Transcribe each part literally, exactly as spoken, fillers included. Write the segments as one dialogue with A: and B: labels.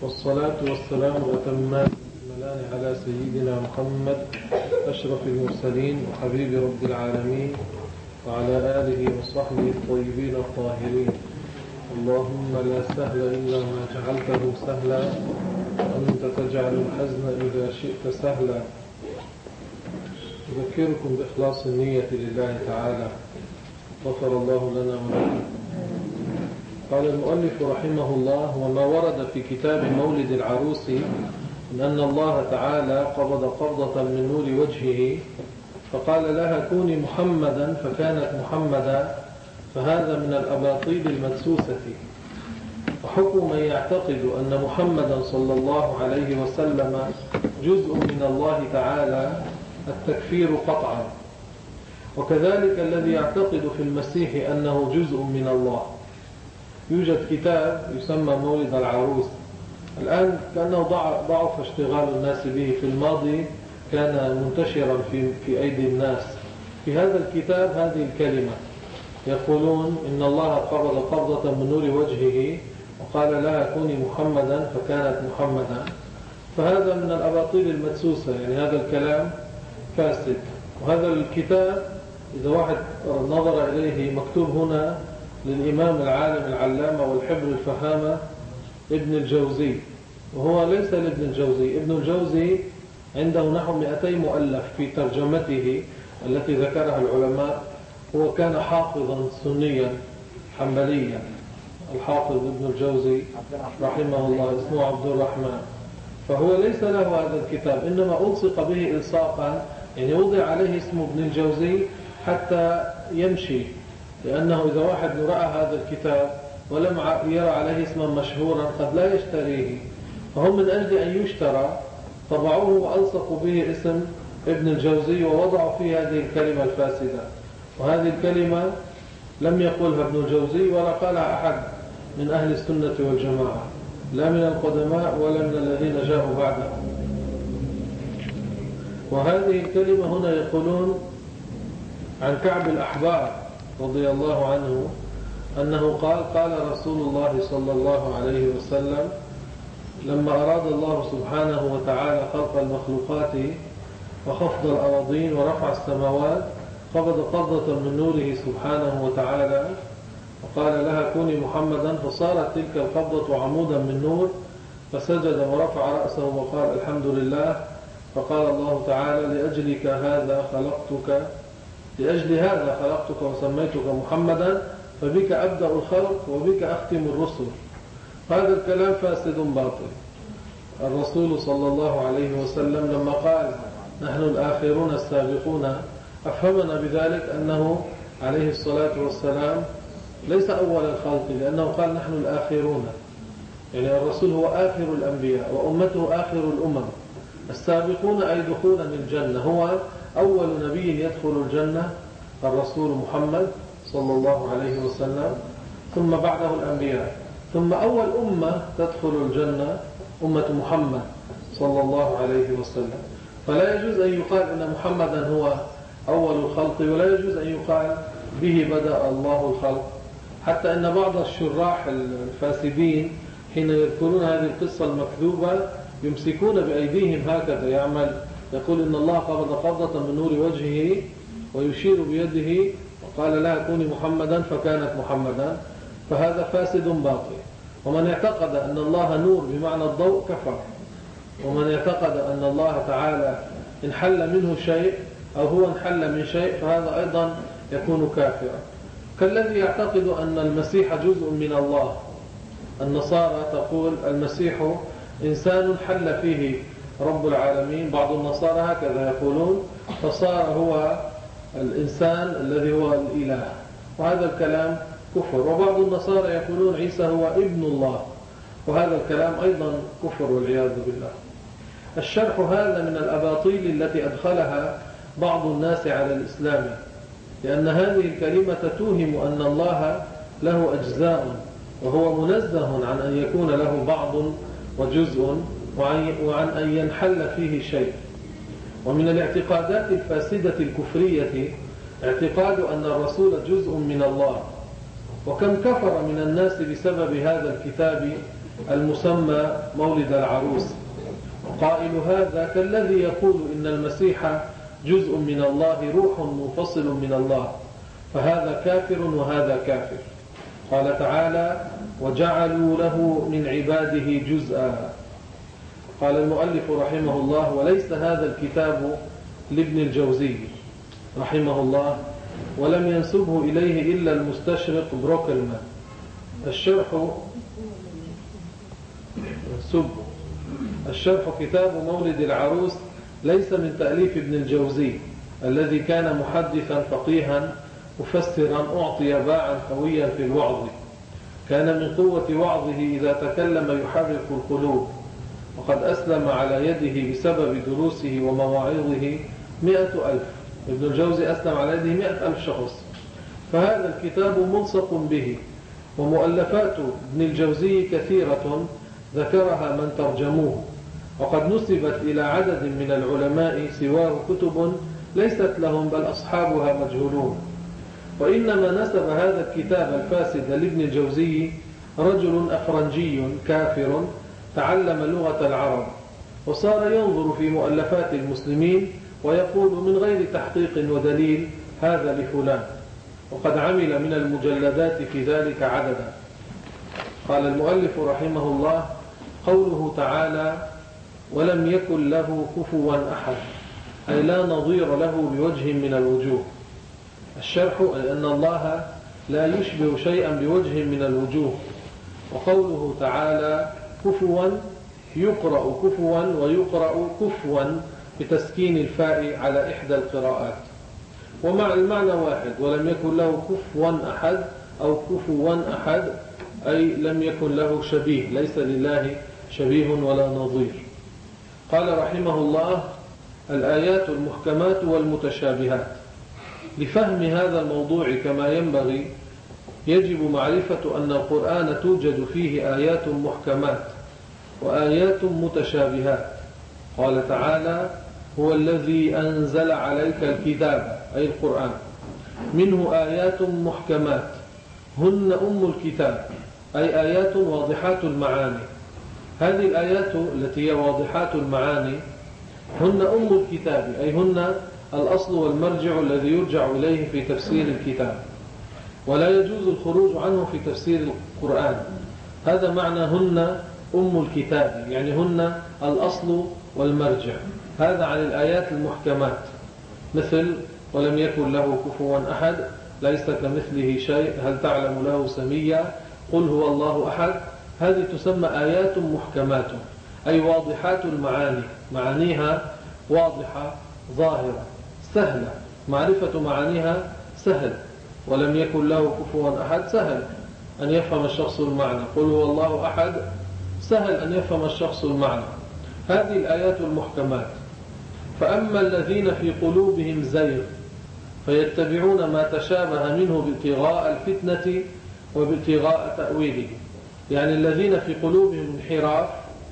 A: والصلاة والسلام الأتمان الأكملان على سيدنا محمد أشرف المرسلين وحبيب رب العالمين وعلى آله وصحبه الطيبين الطاهرين. اللهم لا سهل إلا ما جعلته سهلا وأنت تجعل الحزن إذا شئت سهلا. أذكركم بإخلاص النية لله تعالى، غفر الله لنا ولكم. قال المؤلف رحمه الله: وما ورد في كتاب مولد العروس من أن الله تعالى قبض قبضة من نور وجهه فقال لها كوني محمدا فكانت محمدا، فهذا من الأباطيل المدسوسة. وحكم من يعتقد أن محمدا صلى الله عليه وسلم جزء من الله تعالى التكفير قطعا، وكذلك الذي يعتقد في المسيح أنه جزء من الله. يوجد كتاب يسمى مولد العروس، الآن كأنه ضعف اشتغال الناس به، في الماضي كان منتشرا في, في أيدي الناس. في هذا الكتاب هذه الكلمة، يقولون إن الله قبض قبضة من نور وجهه وقال لها كوني محمدا فكانت محمدا، فهذا من الأباطيل المدسوسة، يعني هذا الكلام فاسد. وهذا الكتاب إذا واحد نظر إليه مكتوب هنا للإمام العالم العلامة والحبر الفهامة ابن الجوزي، وهو ليس لابن الجوزي. ابن الجوزي عنده نحو مئتي مؤلف في ترجمته التي ذكرها العلماء. هو كان حافظا سنيا حنبليا، الحافظ ابن الجوزي رحمه الله، اسمه عبد الرحمن. فهو ليس له هذا الكتاب، إنما ألصق به إلصاقا، يعني وضع عليه اسم ابن الجوزي حتى يمشي، لأنه إذا واحد رأى هذا الكتاب ولم يرى عليه اسما مشهورا قد لا يشتريه، فهم من أجل أن يشترى طبعوه وألصقوا به اسم ابن الجوزي ووضعوا فيه هذه الكلمة الفاسدة. وهذه الكلمة لم يقولها ابن الجوزي ولا قالها أحد من أهل السنة والجماعة، لا من القدماء ولا من الذين جاءوا بعدهم. وهذه الكلمة هنا يقولون عن كعب الأحبار رضي الله عنه أنه قال: قال رسول الله صلى الله عليه وسلم لما أراد الله سبحانه وتعالى خلق المخلوقات وخفض الأراضين ورفع السماوات قبض قبضة من نوره سبحانه وتعالى وقال لها كوني محمدا، فصارت تلك القبضة عمودا من نور، فسجد ورفع رأسه وقال الحمد لله. فقال الله تعالى: لأجلك هذا خلقتك لأجل هذا خلقتك وسميتك محمدا، فبك أبدأ الخلق وبك أختم الرسل. هذا الكلام فاسد باطل. الرسول صلى الله عليه وسلم لما قال نحن الآخرون السابقون أفهمنا بذلك أنه عليه الصلاة والسلام ليس أول الخلق، لأنه قال نحن الآخرون، يعني الرسول هو آخر الأنبياء وأمته آخر الأمم. السابقون أي دخولا الجنة، هو أول نبي يدخل الجنة الرسول محمد صلى الله عليه وسلم، ثم بعده الأنبياء، ثم أول أمة تدخل الجنة أمة محمد صلى الله عليه وسلم. فلا يجوز أن يقال أن محمدا هو أول الخلق، ولا يجوز أن يقال به بدأ الله الخلق. حتى أن بعض الشراح الفاسدين حين يذكرون هذه القصة المكذوبة يمسكون بأيديهم هكذا، يعمل يقول إن الله قبض قبضة من نور وجهه ويشير بيده وقال لها كوني محمدا فكانت محمدا، فهذا فاسد باطل. ومن اعتقد أن الله نور بمعنى الضوء كفر، ومن اعتقد أن الله تعالى انحل منه شيء أو هو انحل من شيء فهذا أيضا يكون كافرا. كالذي يعتقد أن المسيح جزء من الله. النصارى تقول المسيح إنسان حل فيه رب العالمين، بعض النصارى هكذا يقولون، فصار هو الإنسان الذي هو الإله، وهذا الكلام كفر. وبعض النصارى يقولون عيسى هو ابن الله، وهذا الكلام أيضا كفر والعياذ بالله. الشرح هذا من الأباطيل التي أدخلها بعض الناس على الإسلام، لأن هذه الكلمة توهم أن الله له أجزاء، وهو منزه عن أن يكون له بعض وجزء وعن أن ينحل فيه شيء. ومن الاعتقادات الفاسدة الكفرية اعتقاد أن الرسول جزء من الله، وكم كفر من الناس بسبب هذا الكتاب المسمى مولد العروس. قائل هذا كالذي يقول إن المسيح جزء من الله، روح منفصل من الله، فهذا كافر وهذا كافر. قال تعالى: وجعلوا له من عباده جزءا. قال المؤلف رحمه الله: وليس هذا الكتاب لابن الجوزي رحمه الله، ولم ينسبه إليه إلا المستشرق بروكلمان. الشرح سب الشرح كتاب مولد العروس ليس من تأليف ابن الجوزي الذي كان محدثا فقيها مفسرا أعطي باعا قويا في الوعظ، كان من قوة وعظه إذا تكلم يحرك القلوب، وقد أسلم على يده بسبب دروسه ومواعظه مئة ألف. ابن الجوزي أسلم على يده مئة ألف شخص، فهذا الكتاب ملصق به. ومؤلفات ابن الجوزي كثيرة ذكرها من ترجموه، وقد نسبت إلى عدد من العلماء سواه كتب ليست لهم بل أصحابها مجهولون. وإنما نسب هذا الكتاب الفاسد لابن الجوزي رجل أفرنجي كافر تعلم لغة العرب، وصار ينظر في مؤلفات المسلمين ويقول من غير تحقيق ودليل: هذا لفلان، وقد عمل من المجلدات في ذلك عددا. قال المؤلف رحمه الله: قوله تعالى: ولم يكن له كفوا أحد، أي لا نظير له بوجه من الوجوه. الشرح: أي أن الله لا يشبه شيئا بوجه من الوجوه. وقوله تعالى: كفوا يقرأ كفوا ويقرأ كفوا بتسكين الفاء على إحدى القراءات، ومع المعنى واحد. ولم يكن له كفوا أحد أو كفوا أحد، أي لم يكن له شبيه، ليس لله شبيه ولا نظير. قال رحمه الله: الآيات المحكمات والمتشابهات. لفهم هذا الموضوع كما ينبغي يجب معرفة أن القرآن توجد فيه آيات محكمات وآيات متشابهات. قال تعالى: هو الذي أنزل عليك الكتاب، أي القرآن، منه آيات محكمات هن أم الكتاب، أي آيات واضحات المعاني. هذه الآيات التي هي واضحات المعاني هن أم الكتاب، أي هن الأصل والمرجع الذي يرجع إليه في تفسير الكتاب، ولا يجوز الخروج عنه في تفسير القرآن. هذا معنى هن أم الكتاب، يعني هن الأصل والمرجع. هذا عن الآيات المحكمات، مثل: ولم يكن له كفوا أحد، ليس كمثله شيء، هل تعلم له سميا، قل هو الله أحد. هذه تسمى آيات محكمات، أي واضحات المعاني، معانيها واضحة ظاهرة سهلة، معرفة معانيها سهل. ولم يكن له كفوا أحد سهل أن يفهم الشخص المعنى، قل هو الله أحد سهل أن يفهم الشخص المعنى. هذه الآيات المحكمات. فأما الذين في قلوبهم زيغ فيتبعون ما تشابه منه ابتغاء الفتنة وابتغاء تأويله، يعني الذين في قلوبهم انحراف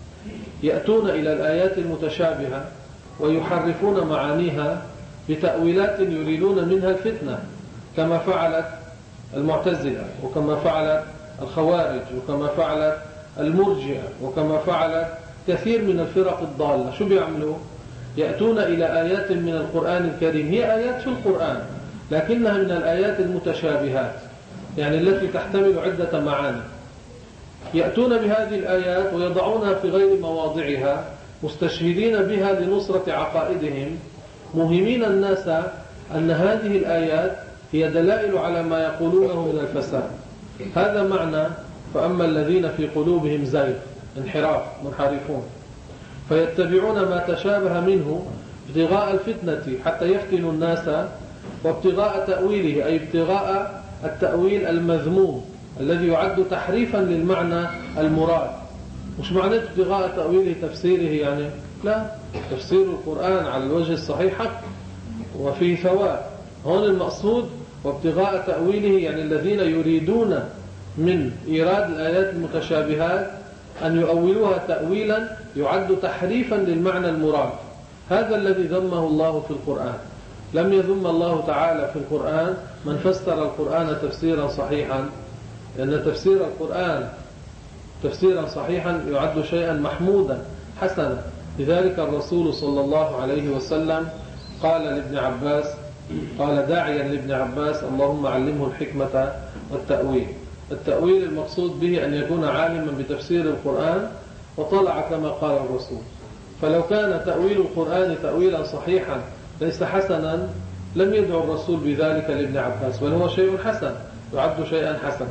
A: يأتون إلى الآيات المتشابهة ويحرفون معانيها بتأويلات يريدون منها الفتنة، كما فعلت المعتزلة، وكما فعلت الخوارج، وكما فعلت المرجئة، وكما فعلت كثير من الفرق الضالة. شو بيعملوا؟ يأتون إلى آيات من القرآن الكريم، هي آيات في القرآن لكنها من الآيات المتشابهات، يعني التي تحتمل عدة معاني. يأتون بهذه الآيات ويضعونها في غير مواضعها، مستشهدين بها لنصرة عقائدهم، موهمين الناس أن هذه الآيات هي دلائل على ما يقولونه من الفساد. هذا معنى فأما الذين في قلوبهم زيغ، انحراف، منحرفون، فيتبعون ما تشابه منه ابتغاء الفتنة حتى يفتنوا الناس، وابتغاء تأويله، أي ابتغاء التأويل المذموم الذي يعد تحريفا للمعنى المراد. مش معنى ابتغاء تأويله تفسيره يعني لا، تفسير القرآن على الوجه الصحيح حق وفيه ثواب. هون المقصود وابتغاء تأويله يعني الذين يريدون من إيراد الآيات المتشابهات أن يؤولوها تأويلا يعد تحريفا للمعنى المراد. هذا الذي ذمه الله في القرآن. لم يذم الله تعالى في القرآن من فسر القرآن تفسيرا صحيحا، لأن تفسير القرآن تفسيرا صحيحا يعد شيئا محمودا حسنا. لذلك الرسول صلى الله عليه وسلم قال لابن عباس، قال داعيا لابن عباس: اللهم علمه الحكمة والتأويل. التأويل المقصود به أن يكون عالما بتفسير القرآن وطلع كما قال الرسول. فلو كان تأويل القرآن تأويلا صحيحا ليس حسنا لم يدعو الرسول بذلك لابن عباس، بل هو شيء حسن، يعد شيئا حسنا.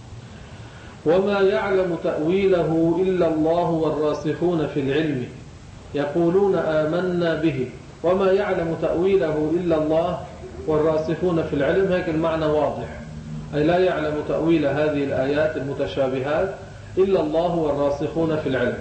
A: وما يعلم تأويله إلا الله والراسخون في العلم يقولون آمنا به. وما يعلم تأويله إلا الله والراسخون في العلم، هيك المعنى واضح، أي لا يعلم تأويل هذه الآيات المتشابهات إلا الله والراسخون في العلم.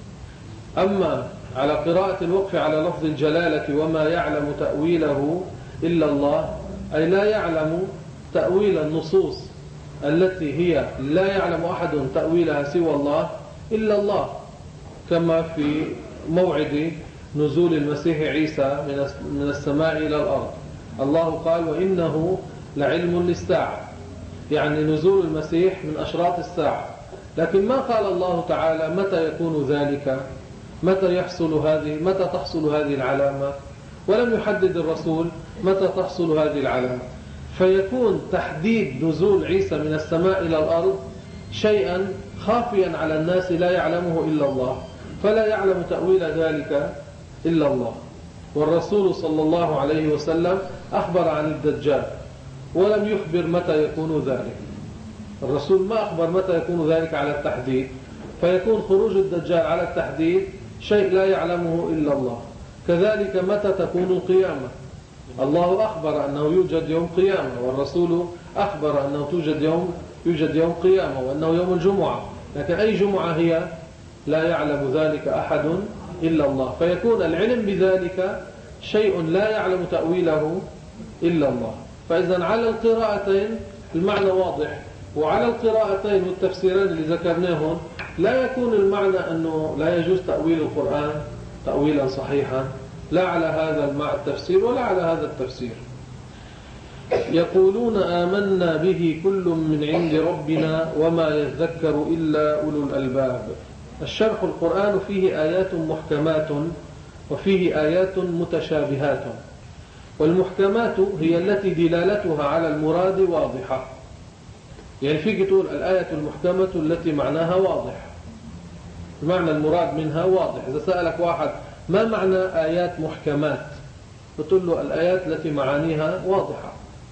A: أما على قراءة الوقف على لفظ الجلالة وما يعلم تأويله إلا الله، أي لا يعلم تأويل النصوص التي هي لا يعلم أحد تأويلها سوى الله إلا الله، كما في موعد نزول المسيح عيسى من السماء إلى الأرض. الله قال: وإنه لعلم للساعة، يعني نزول المسيح من أشراط الساعة. لكن ما قال الله تعالى متى يكون ذلك، متى يحصل هذه، متى تحصل هذه العلامة، ولم يحدد الرسول متى تحصل هذه العلامة. فيكون تحديد نزول عيسى من السماء إلى الأرض شيئا خافيا على الناس لا يعلمه إلا الله، فلا يعلم تأويل ذلك إلا الله. والرسول صلى الله عليه وسلم أخبر عن الدجال ولم يخبر متى يكون ذلك. الرسول ما أخبر متى يكون ذلك على التحديد، فيكون خروج الدجال على التحديد شيء لا يعلمه إلا الله. كذلك متى تكون القيامة، الله أخبر أنه يوجد يوم قيامة، والرسول أخبر أنه توجد يوم يوجد يوم قيامة وأنه يوم الجمعة، لكن أي جمعة هي لا يعلم ذلك أحد إلا الله. فيكون العلم بذلك شيء لا يعلم تأويله إلا الله. فإذا على القراءتين المعنى واضح، وعلى القراءتين والتفسيرين اللي ذكرناهم لا يكون المعنى أنه لا يجوز تأويل القرآن تأويلا صحيحا، لا على هذا التفسير ولا على هذا التفسير. يقولون آمنا به كل من عند ربنا وما يذكر إلا أولو الألباب. الشرح: القرآن فيه آيات محكمات وفيه آيات متشابهات، والمحكمات هي التي دلالتها على المراد واضحة. يعني فيك تقول الآية المحكمة التي معناها واضح، معنى المراد منها واضح. إذا سألك واحد ما معنى آيات محكمات، بتقول له الآيات التي معانيها واضحة.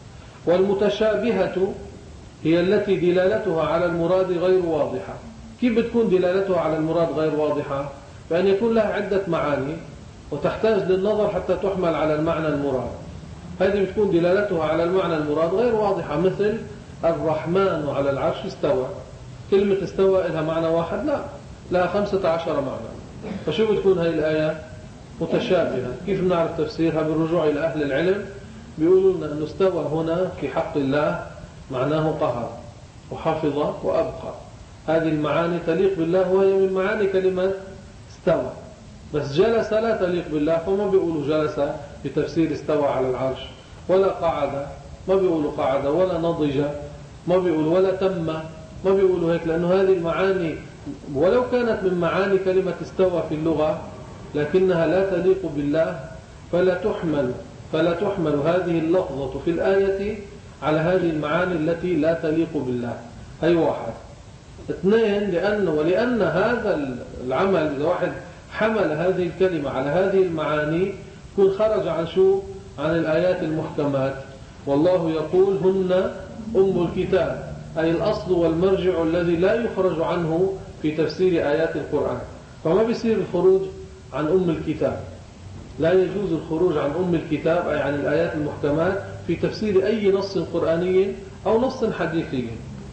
A: والمتشابهة هي التي دلالتها على المراد غير واضحة. كيف بتكون دلالتها على المراد غير واضحة؟ بأن يكون لها عدة معاني وتحتاج للنظر حتى تحمل على المعنى المراد. هذه بتكون دلالتها على المعنى المراد غير واضحة، مثل الرحمن على العرش استوى. كلمة استوى لها معنى واحد؟ لا، لها خمسة عشر معنى. فشو بتكون هذه الآية؟ متشابهة. كيف بنعرف تفسيرها؟ بالرجوع إلى أهل العلم بيقولوا لنا أنه استوى هنا في حق الله معناه قهر وحفظ وأبقى. هذه المعاني تليق بالله وهي من معاني كلمة استوى. بس جلس لا تليق بالله، فما بيقولوا جلس بتفسير استوى على العرش، ولا قعد ما بيقولوا قعد، ولا نضج ما بيقولوا، ولا تم ما بيقولوا هيك، لأنه هذه المعاني ولو كانت من معاني كلمة استوى في اللغة لكنها لا تليق بالله، فلا تحمل فلا تحمل هذه اللفظة في الآية على هذه المعاني التي لا تليق بالله. هي واحد. اثنين، لأن ولأن هذا العمل إذا واحد حمل هذه الكلمة على هذه المعاني يكون خرج عن شو؟ عن الآيات المحكمات. والله يقول هن أم الكتاب، أي الأصل والمرجع الذي لا يخرج عنه في تفسير آيات القرآن. فما بيصير الخروج عن أم الكتاب، لا يجوز الخروج عن أم الكتاب أي عن الآيات المحكمات في تفسير أي نص قرآني أو نص حديثي.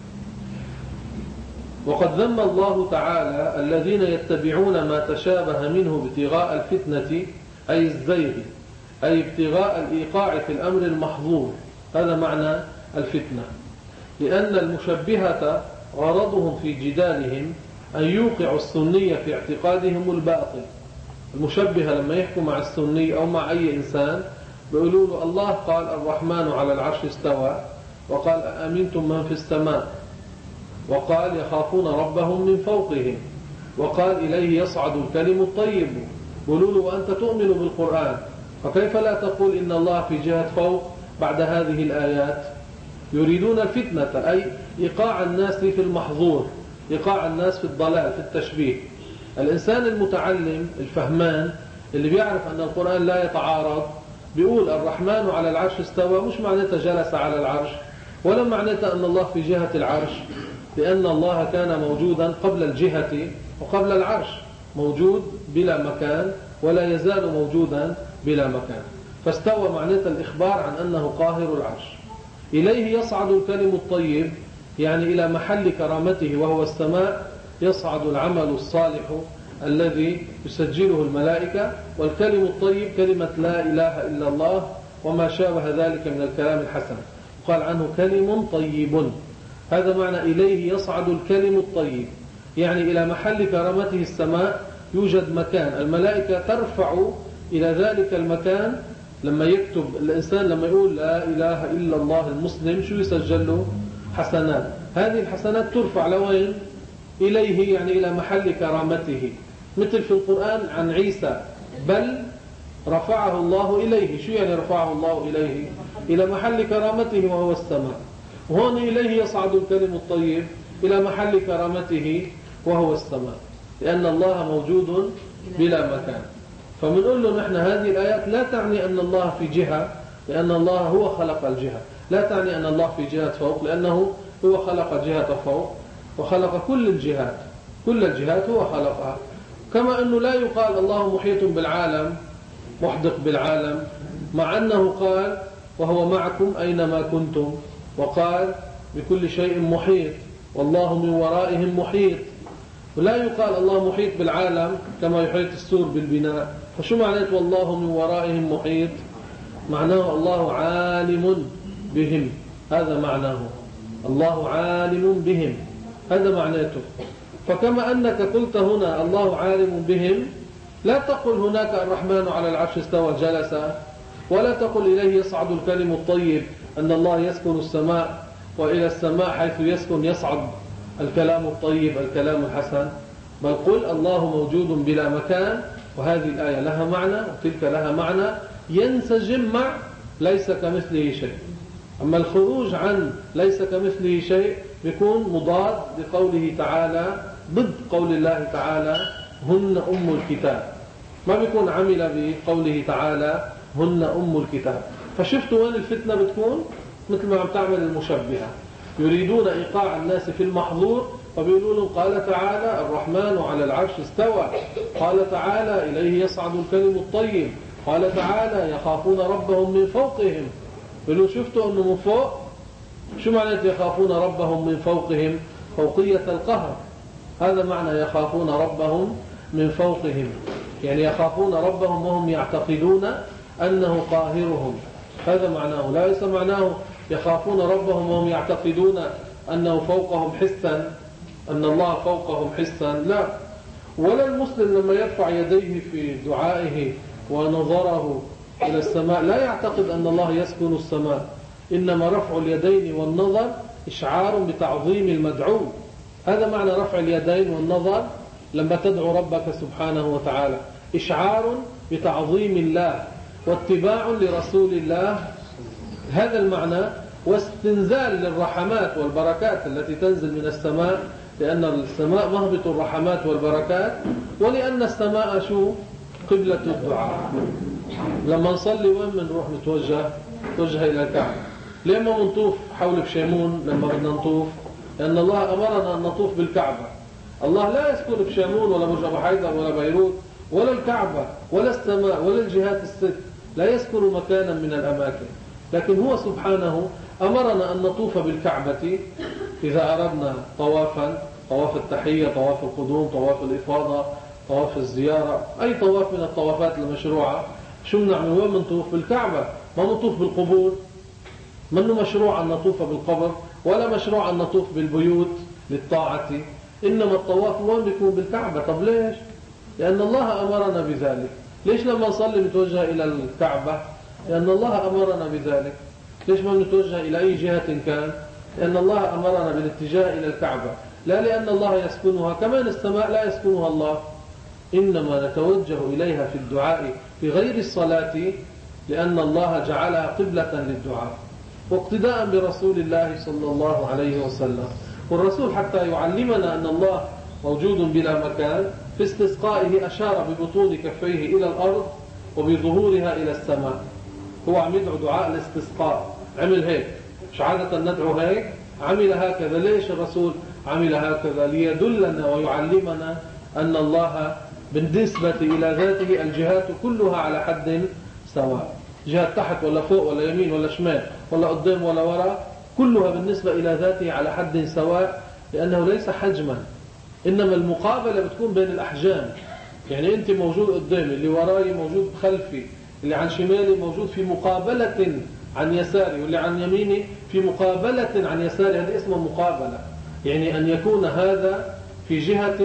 A: وقد ذم الله تعالى الذين يتبعون ما تشابه منه ابتغاء الفتنة أي الزيغ، أي ابتغاء الإيقاع في الأمر المحظور. هذا معنى الفتنة، لأن المشبهة غرضهم في جدالهم أن يوقعوا السنية في اعتقادهم الباطل. المشبهة لما يحكوا مع السني أو مع أي إنسان بيقولوا له الله قال الرحمن على العرش استوى، وقال أأمنتم من في السماء، وقال يخافون ربهم من فوقهم، وقال إليه يصعد الكلم الطيب. قولوا له وأنت تؤمن بالقرآن، فكيف لا تقول إن الله في جهة فوق بعد هذه الآيات؟ يريدون الفتنة، أي إيقاع الناس في المحظور، إيقاع الناس في الضلال، في التشبيه. الإنسان المتعلم الفهمان اللي بيعرف أن القرآن لا يتعارض بيقول الرحمن على العرش استوى، مش معناتها جلس على العرش، ولا معناتها أن الله في جهة العرش، لأن الله كان موجودا قبل الجهة وقبل العرش، موجود بلا مكان ولا يزال موجودا بلا مكان. فاستوى معناتها الإخبار عن أنه قاهر العرش. إليه يصعد الكلم الطيب، يعني إلى محل كرامته وهو السماء يصعد العمل الصالح الذي يسجله الملائكة، والكلم الطيب كلمة لا إله إلا الله وما شابه ذلك من الكلام الحسن، قال عنه كلم طيب. هذا معنى إليه يصعد الكلم الطيب، يعني إلى محل كرامته السماء يوجد مكان، الملائكة ترفع إلى ذلك المكان. لما يكتب الإنسان لما يقول لا إله إلا الله المسلم شو يسجل له؟ حسنات. هذه الحسنات ترفع لوين؟ إليه، يعني إلى محل كرامته، مثل في القرآن عن عيسى بل رفعه الله إليه. شو يعني رفعه الله إليه؟ إلى محل كرامته وهو السماء. وهون إليه يصعد الكلم الطيب إلى محل كرامته وهو السماء، لأن الله موجود بلا مكان. فبنقول له نحن هذه الآيات لا تعني أن الله في جهة، لأن الله هو خلق الجهة، لا تعني أن الله في جهة فوق، لأنه هو خلق جهة فوق وخلق كل الجهات، كل الجهات هو خلقها. كما أنه لا يقال الله محيط بالعالم، محدق بالعالم، مع أنه قال وهو معكم أينما كنتم، وقال بكل شيء محيط والله من ورائهم محيط. ولا يقال الله محيط بالعالم كما يحيط السور بالبناء. فشو معناته والله من ورائهم محيط؟ معناه الله عالم بهم، هذا معناه، الله عالم بهم، هذا معناته. فكما أنك قلت هنا الله عالم بهم، لا تقل هناك الرحمن على العرش استوى جلس، ولا تقل إليه يصعد الكلم الطيب أن الله يسكن السماء، وإلى السماء حيث يسكن يصعد الكلام الطيب الكلام الحسن، بل قل الله موجود بلا مكان. وهذه الآية لها معنى وتلك لها معنى ينسجم مع ليس كمثله شيء. أما الخروج عن ليس كمثله شيء بيكون مضاد لقوله تعالى، ضد قول الله تعالى هن أم الكتاب، ما بيكون عمل بقوله تعالى هن أم الكتاب. فشفتوا وين الفتنة بتكون؟ مثل ما عم تعمل المشبهة، يريدون إيقاع الناس في المحظور، فبيقولوا له قال تعالى الرحمن على العرش استوى، قال تعالى إليه يصعد الكلم الطيب، قال تعالى يخافون ربهم من فوقهم. بيقولوا شفتوا أنه من فوق؟ شو معنى يخافون ربهم من فوقهم؟ فوقية القهر، هذا معنى يخافون ربهم من فوقهم، يعني يخافون ربهم وهم يعتقدون أنه قاهرهم، هذا معناه. ليس معناه يخافون ربهم وهم يعتقدون أنه فوقهم حسا، أن الله فوقهم حسا، لا. ولا المسلم لما يرفع يديه في دعائه ونظره إلى السماء لا يعتقد أن الله يسكن السماء، إنما رفع اليدين والنظر إشعار بتعظيم المدعو. هذا معنى رفع اليدين والنظر لما تدعو ربك سبحانه وتعالى، إشعار بتعظيم الله واتباع لرسول الله، هذا المعنى. واستنزال للرحمات والبركات التي تنزل من السماء، لأن السماء مهبط الرحمات والبركات، ولأن السماء شو؟ قبلة الدعاء. لما نصلي وين بنروح نتوجه؟ نتوجه إلى الكعبة. لما نطوف حول بشيمون لما بدنا نطوف؟ لأن الله أمرنا أن نطوف بالكعبة. الله لا يسكن بشيمون ولا برج أبو حيدر ولا بيروت ولا الكعبة ولا السماء ولا الجهات الست، لا يسكن مكانا من الأماكن، لكن هو سبحانه أمرنا أن نطوف بالكعبة إذا أردنا طوافا، طواف التحية، طواف القدوم، طواف الإفاضة، طواف الزيارة، أي طواف من الطوافات المشروعة. شو بنعمل؟ وين بنطوف؟ بالكعبة، ما نطوف بالقبور. منه مشروع أن نطوف بالقبر ولا مشروع أن نطوف بالبيوت للطاعة، إنما الطواف وين بيكون؟ بالكعبة. طب ليش؟ لأن الله أمرنا بذلك. ليش لما نصلي نتوجه إلى الكعبة؟ لأن الله أمرنا بذلك. ليش ما نتوجه إلى أي جهة كان؟ لأن الله أمرنا بالاتجاه إلى الكعبة، لا لأن الله يسكنها، كمان السماء لا يسكنها الله، إنما نتوجه إليها في الدعاء في غير الصلاة لأن الله جعلها قبلة للدعاء، واقتداء برسول الله صلى الله عليه وسلم. والرسول حتى يعلمنا أن الله موجود بلا مكان في استسقائه أشار ببطون كفيه إلى الأرض وبظهورها إلى السماء. هو عم يدعو دعاء الاستسقاء، عمل هيك، مش عادة ندعو هيك، عمل هكذا. ليش الرسول عمل هكذا؟ ليدلنا ويعلمنا أن الله بالنسبة إلى ذاته الجهات كلها على حد سواء، جهة تحت ولا فوق ولا يمين ولا شمال ولا قدام ولا وراء، كلها بالنسبة إلى ذاته على حد سواء، لأنه ليس حجما، إنما المقابلة بتكون بين الأحجام. يعني أنت موجود قدامي، اللي وراي موجود خلفي، اللي عن شمالي موجود في مقابلة عن يساري، واللي عن يميني في مقابلة عن يساري. هذا اسمه مقابلة، يعني أن يكون هذا في جهة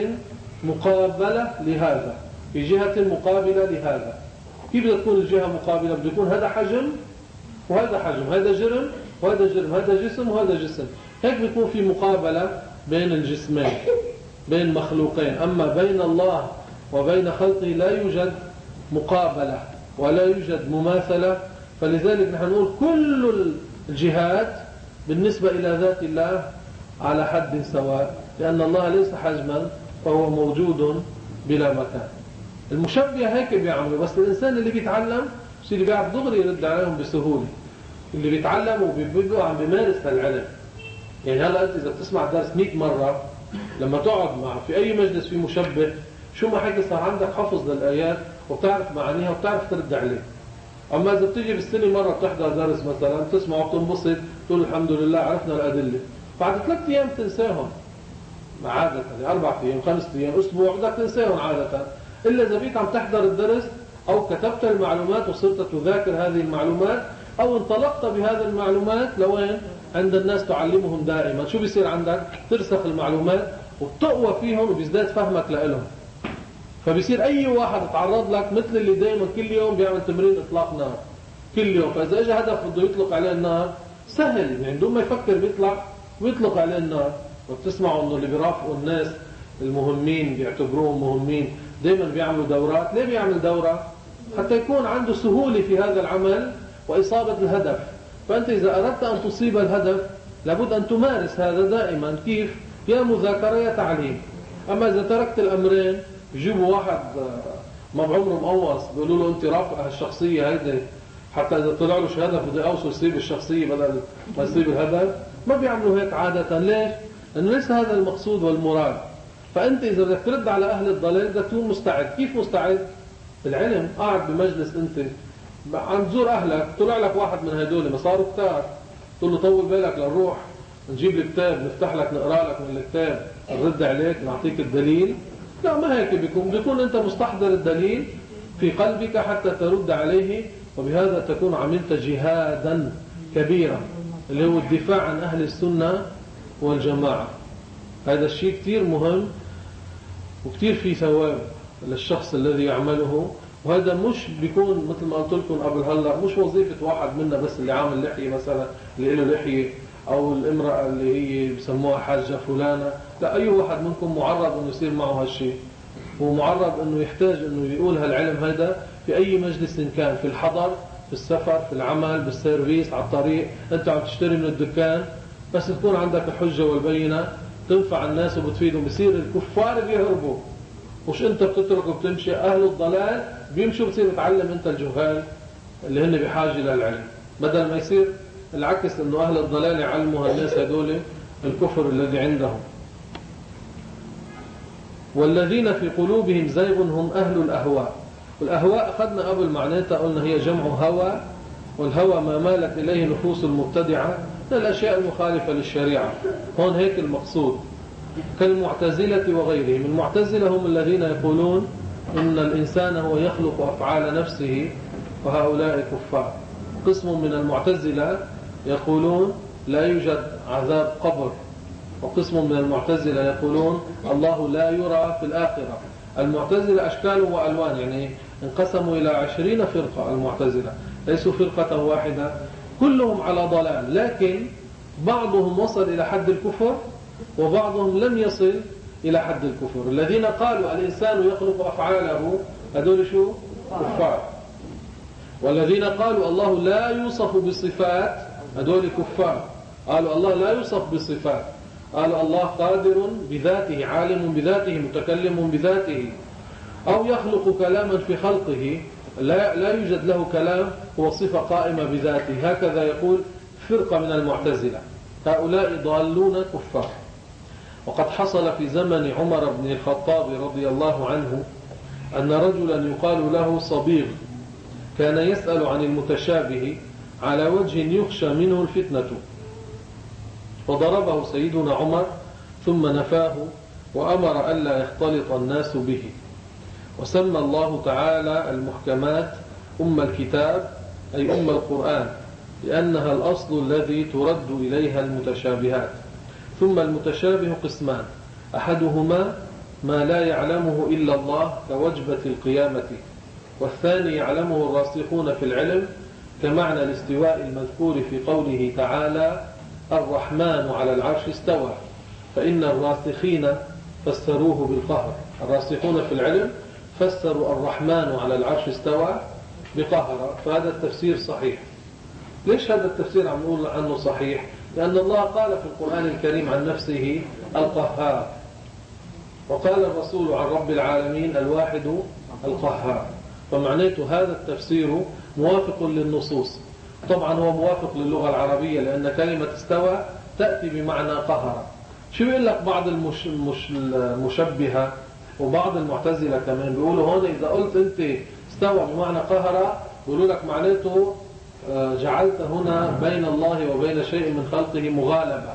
A: مقابلة لهذا، في جهة مقابلة لهذا. كيف بدها تكون الجهة مقابلة؟ بده يكون هذا حجم وهذا حجم، هذا جرم وهذا جرم، هذا جسم وهذا جسم. هيك بيكون في مقابلة بين الجسمين، بين مخلوقين. أما بين الله وبين خلقه لا يوجد مقابلة ولا يوجد مماثلة. فلذلك نحن نقول كل الجهات بالنسبة إلى ذات الله على حد سواء، لأن الله ليس حجما فهو موجود بلا مكان. المشبه هيك بيعملوا، بس الإنسان اللي بيتعلم مش اللي بيعرف دغري يرد عليهم بسهولة. اللي بيتعلم وبيبقى عم بيمارس هالعلم. يعني هلا أنت إذا بتسمع درس مئة مرة، لما تقعد مع في أي مجلس في مشبه، شو ما حكي صار عندك حفظ للآيات وبتعرف معانيها وبتعرف ترد عليه. أما إذا بتيجي بالسنة مرة بتحضر درس مثلا، تسمع وبتنبسط تقول الحمد لله عرفنا الأدلة، بعد ثلاث أيام تنساهم عادة، يعني أربع أيام خمس أيام أسبوع بدك تنساهم عادة، إلا إذا بيك عم تحضر الدرس أو كتبت المعلومات وصرت تذاكر هذه المعلومات، أو انطلقت بهذه المعلومات لوين؟ عند الناس تعلمهم دائما. شو بيصير عندك؟ ترسخ المعلومات وبتقوى فيهم وبيزداد فهمك لهم. فبيصير أي واحد يتعرض لك مثل اللي دائما كل يوم بيعمل تمرين إطلاق نار كل يوم، فإذا اجى هدف بده يطلق عليه النار سهل، يعني بدون ما يفكر بيطلع ويطلق عليه النار. وبتسمعوا إنه اللي بيرافقوا الناس المهمين بيعتبروهم مهمين دائما بيعملوا دورات. ليه بيعمل دورة؟ حتى يكون عنده سهولة في هذا العمل وإصابة الهدف. فأنت إذا أردت أن تصيب الهدف لابد أن تمارس هذا دائما. كيف؟ يا مذاكرة يا تعليم. أما إذا تركت الأمرين، يجيبوا واحد ما بعمره مقوص بيقولوا له أنت رافق الشخصية هيدا، حتى إذا طلع له هدف بده أوصل يصيب الشخصية بدل ما يصيب الهدف. ما بيعملوا هيك عادة. ليش؟ لأنه ليس هذا المقصود والمراد. فأنت إذا بدك ترد على أهل الضلال بدك تكون مستعد. كيف مستعد؟ العلم. قاعد بمجلس أنت عم تزور أهلك، طلع لك واحد من هدول ما صاروا كتار، تقول له طول بالك لنروح نجيب الكتاب نفتح لك نقرأ لك من الكتاب نرد عليك نعطيك الدليل؟ لا، ما هيك بيكون. بيكون أنت مستحضر الدليل في قلبك حتى ترد عليه، وبهذا تكون عملت جهادا كبيرا اللي هو الدفاع عن أهل السنة والجماعة. هذا الشيء كتير مهم وكتير فيه ثواب للشخص الذي يعمله. وهذا مش بيكون مثل ما قلت لكم قبل هلا، مش وظيفة واحد منا بس اللي عامل لحية مثلا اللي له لحية، أو الامرأة اللي هي بسموها حاجة فلانة. لا، أي واحد منكم معرض إنه يصير معه هالشيء، ومعرض إنه يحتاج إنه يقول هالعلم هذا في أي مجلس كان، في الحضر، في السفر، في العمل، بالسيرفيس، على الطريق، أنت عم تشتري من الدكان، بس تكون عندك الحجة والبينة تنفع الناس وبتفيدهم. بصير الكفار بيهربوا، مش أنت بتترك وبتمشي. أهل الضلال بيمشوا، بتصير بتعلم أنت الجهال اللي هن بحاجة للعلم، بدل ما يصير العكس إنه أهل الضلال يعلموا الناس هدول الكفر الذي عندهم. والذين في قلوبهم زيغ هم أهل الأهواء. والأهواء أخذنا قبل معناتها، قلنا هي جمع هوى، والهوى ما مالت إليه نفوس المبتدعة من الأشياء المخالفة للشريعة. هون هيك المقصود، كالمعتزلة وغيرهم. المعتزلة هم الذين يقولون إن الإنسان هو يخلق أفعال نفسه، وهؤلاء كفار. قسم من المعتزلة يقولون لا يوجد عذاب قبر، وقسم من المعتزلة يقولون الله لا يرى في الآخرة. المعتزلة أشكال وألوان، يعني انقسموا إلى عشرين فرقة. المعتزلة ليسوا فرقة واحدة، كلهم على ضلال، لكن بعضهم وصل إلى حد الكفر وبعضهم لم يصل إلى حد الكفر. الذين قالوا الإنسان يخلق أفعاله هذول شو؟ كفار. والذين قالوا الله لا يوصف بالصفات هذول كفار. قالوا الله لا يوصف بالصفات، قالوا الله قادر بذاته، عالم بذاته، متكلم بذاته. أو يخلق كلاما في خلقه، لا, لا يوجد له كلام، هو صفة قائمة بذاته. هكذا يقول فرقة من المعتزلة. هؤلاء ضالون كفار. وقد حصل في زمن عمر بن الخطاب رضي الله عنه أن رجلا يقال له صبيغ كان يسأل عن المتشابه على وجه يخشى منه الفتنة، فضربه سيدنا عمر ثم نفاه وأمر ألا يختلط الناس به. وسمى الله تعالى المحكمات أم الكتاب أي أم القرآن، لأنها الأصل الذي ترد إليها المتشابهات. ثم المتشابه قسمان: أحدهما ما لا يعلمه إلا الله كوجبة القيامة، والثاني يعلمه الراسخون في العلم كمعنى الاستواء المذكور في قوله تعالى الرحمن على العرش استوى، فإن الراسخين فسروه بالقهر. الراسخون في العلم فسروا الرحمن على العرش استوى بقهر، فهذا التفسير صحيح. ليش هذا التفسير عم نقول عنه صحيح؟ لأن الله قال في القرآن الكريم عن نفسه القهار، وقال الرسول عن رب العالمين الواحد القهار، فمعناته هذا التفسير موافق للنصوص. طبعا هو موافق للغة العربية، لأن كلمة استوى تأتي بمعنى قهر. شو يقول لك بعض المش... مش... المشبهة وبعض المعتزلة كمان بيقولوا هون إذا قلت أنت استوى بمعنى قهر، بيقولوا لك معناته جعلت هنا بين الله وبين شيء من خلقه مغالبة.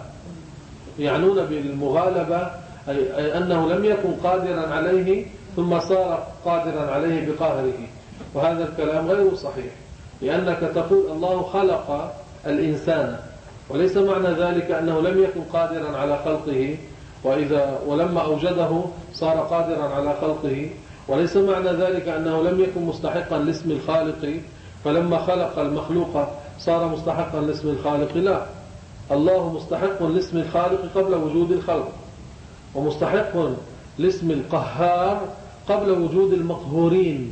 A: يعنون بالمغالبة أي أنه لم يكن قادرا عليه ثم صار قادرا عليه بقهره، وهذا الكلام غير صحيح، لأنك تقول الله خلق الإنسان، وليس معنى ذلك أنه لم يكن قادرا على خلقه، وإذا ولما أوجده صار قادرا على خلقه، وليس معنى ذلك أنه لم يكن مستحقا لاسم الخالق، فلما خلق المخلوق صار مستحقا لاسم الخالق. لا، الله مستحق لاسم الخالق قبل وجود الخلق، ومستحق لاسم القهار قبل وجود المقهورين.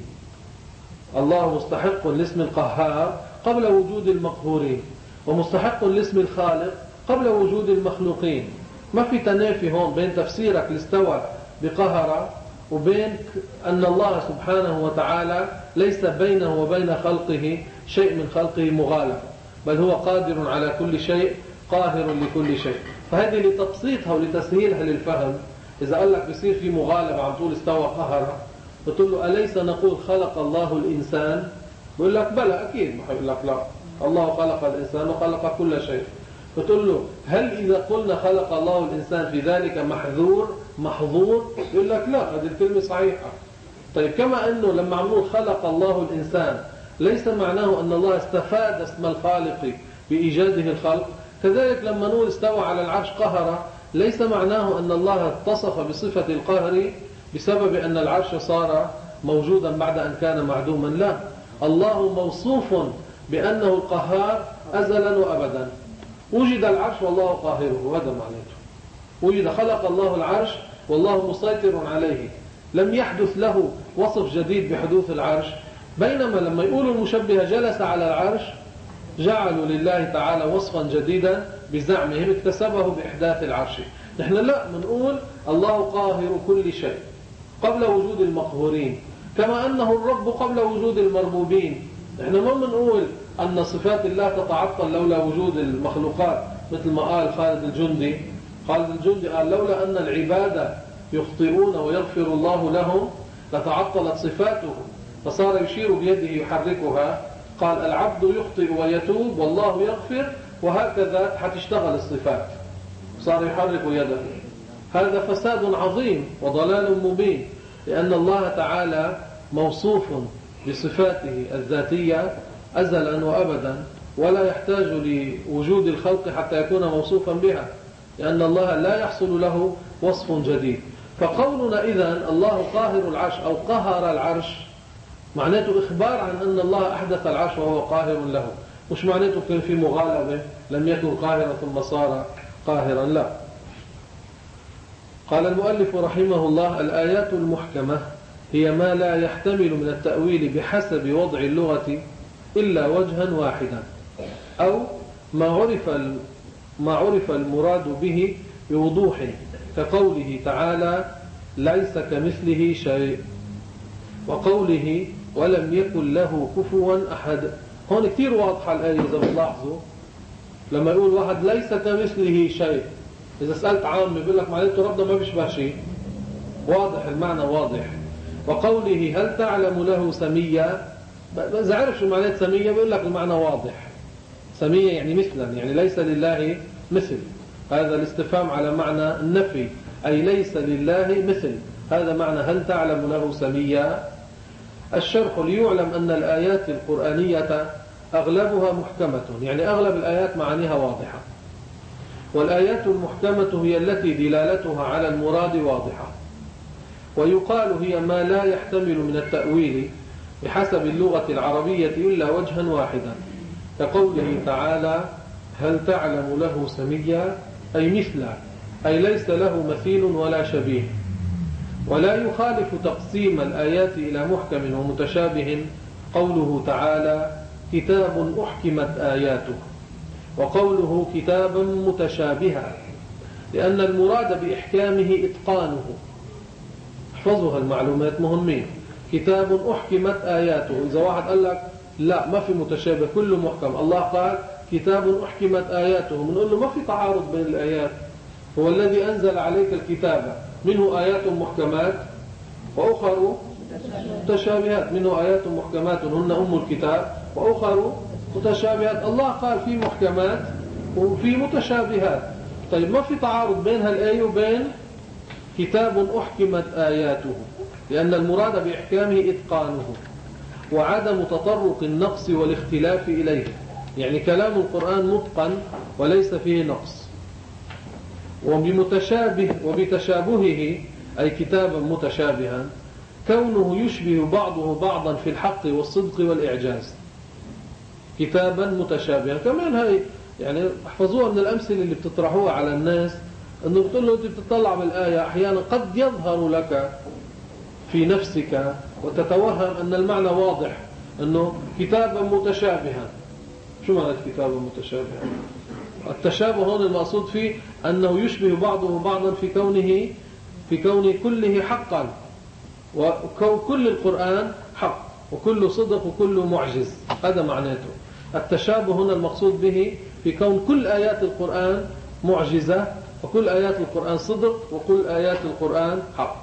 A: الله مستحق لاسم القهار قبل وجود المقهورين، ومستحق لاسم الخالق قبل وجود المخلوقين. ما في تنافي هون بين تفسيرك لاستوى بقهر وبين أن الله سبحانه وتعالى ليس بينه وبين خلقه شيء من خلقه مغالب، بل هو قادر على كل شيء قاهر لكل شيء. فهذه لتبسيطها ولتسهيلها للفهم. إذا قال لك بيصير في مغالبة عم تقول استوى قهر، بتقول له أليس نقول خلق الله الإنسان؟ بقول لك بلى أكيد. ما يقول لك لا، الله خلق الإنسان وخلق كل شيء. بتقول له هل إذا قلنا خلق الله الإنسان في ذلك محذور محظور؟ يقول لك لا، هذه الكلمة صحيحة. طيب كما أنه لما عمول خلق الله الإنسان ليس معناه أن الله استفاد اسم الخالق بإيجاده الخلق، كذلك لما نقول استوى على العرش قهر ليس معناه أن الله اتصف بصفة القهر بسبب أن العرش صار موجودا بعد أن كان معدوما. لا، الله موصوف بأنه القهار أزلا وأبدا. وجد العرش والله قاهره، هذا معناته. وجد خلق الله العرش والله مسيطر عليه، لم يحدث له وصف جديد بحدوث العرش. بينما لما يقولوا المشبهة جلس على العرش جعلوا لله تعالى وصفا جديدا بزعمهم اكتسبه بإحداث العرش. نحن لا، منقول الله قاهر كل شيء قبل وجود المقهورين، كما أنه الرب قبل وجود المربوبين. نحن ما منقول أن صفات الله تتعطل لولا وجود المخلوقات، مثل ما قال خالد الجندي. خالد الجندي قال لولا أن العباد يخطئون ويغفر الله لهم لتعطلت صفاته، فصار يشير بيده يحركها. قال العبد يخطئ ويتوب والله يغفر، وهكذا حتشتغل الصفات. صار يحرك يده. هذا فساد عظيم وضلال مبين، لأن الله تعالى موصوف بصفاته الذاتية أزلا وأبدا، ولا يحتاج لوجود الخلق حتى يكون موصوفا بها، لأن الله لا يحصل له وصف جديد. فقولنا إذن الله قاهر العرش أو قهر العرش معناته إخبار عن أن الله أحدث العرش وهو قاهر له. مش معناته كان في مغالبة، لم يكن قاهرا ثم صار قاهرا، لا. قال المؤلف رحمه الله: الآيات المحكمة هي ما لا يحتمل من التأويل بحسب وضع اللغة إلا وجها واحدا، أو ما عرف ما عرف المراد به بوضوح، كقوله تعالى: ليس كمثله شيء، وقوله: ولم يكن له كفوا أحد. هون كتير واضحة الآية إذا بتلاحظوا، لما يقول واحد ليس كمثله شيء، إذا سألت عام بيقول لك معناته ربنا ما بيشبه شيء، واضح المعنى واضح. وقوله: هل تعلم له سميا، إذا عرف شو معنى سميا بيقول لك المعنى واضح. سميا يعني مثلا، يعني ليس لله مثل، هذا الاستفهام على معنى النفي، أي ليس لله مثل، هذا معنى هل تعلم له سميا. الشرح: ليعلم أن الآيات القرآنية أغلبها محكمة، يعني أغلب الآيات معانيها واضحة، والآيات المحكمة هي التي دلالتها على المراد واضحة، ويقال هي ما لا يحتمل من التأويل بحسب اللغة العربية إلا وجها واحدا، كقوله تعالى: هل تعلم له سميا، أي مثلا، أي ليس له مثيل ولا شبيه. ولا يخالف تقسيم الآيات إلى محكم ومتشابه قوله تعالى: كتاب أحكمت آياته، وقوله كتابا متشابها، لأن المراد بإحكامه إتقانه. احفظوا هالمعلومات مهمين. كتاب أحكمت آياته، إذا واحد قال لك لا ما في متشابه كله محكم، الله قال كتاب أحكمت آياته، بنقول له ما في تعارض بين الآيات، هو الذي أنزل عليك الكتاب منه آيات محكمات وأخر متشابهات، منه آيات محكمات هن أم الكتاب وأخر متشابهات. الله قال في محكمات وفي متشابهات، طيب ما في تعارض بين هالآية وبين كتاب أحكمت آياته، لأن المراد بإحكامه إتقانه وعدم تطرق النقص والاختلاف إليه، يعني كلام القرآن متقن وليس فيه نقص. وبمتشابه وبتشابهه أي كتابا متشابها كونه يشبه بعضه بعضا في الحق والصدق والإعجاز، كتابا متشابها. كمان هاي يعني احفظوها من الأمثلة اللي بتطرحوها على الناس، أنه بتقول له أنت بتطلع بالآية أحيانا قد يظهر لك في نفسك وتتوهم أن المعنى واضح، أنه كتابا متشابها. شو معنى كتابا متشابها؟ التشابه هون المقصود فيه أنه يشبه بعضه بعضا في كونه في كون كله حقا، وكل القرآن حق وكل صدق وكل معجز، هذا معناته. التشابه هنا المقصود به في كون كل آيات القرآن معجزة، وكل آيات القرآن صدق، وكل آيات القرآن حق.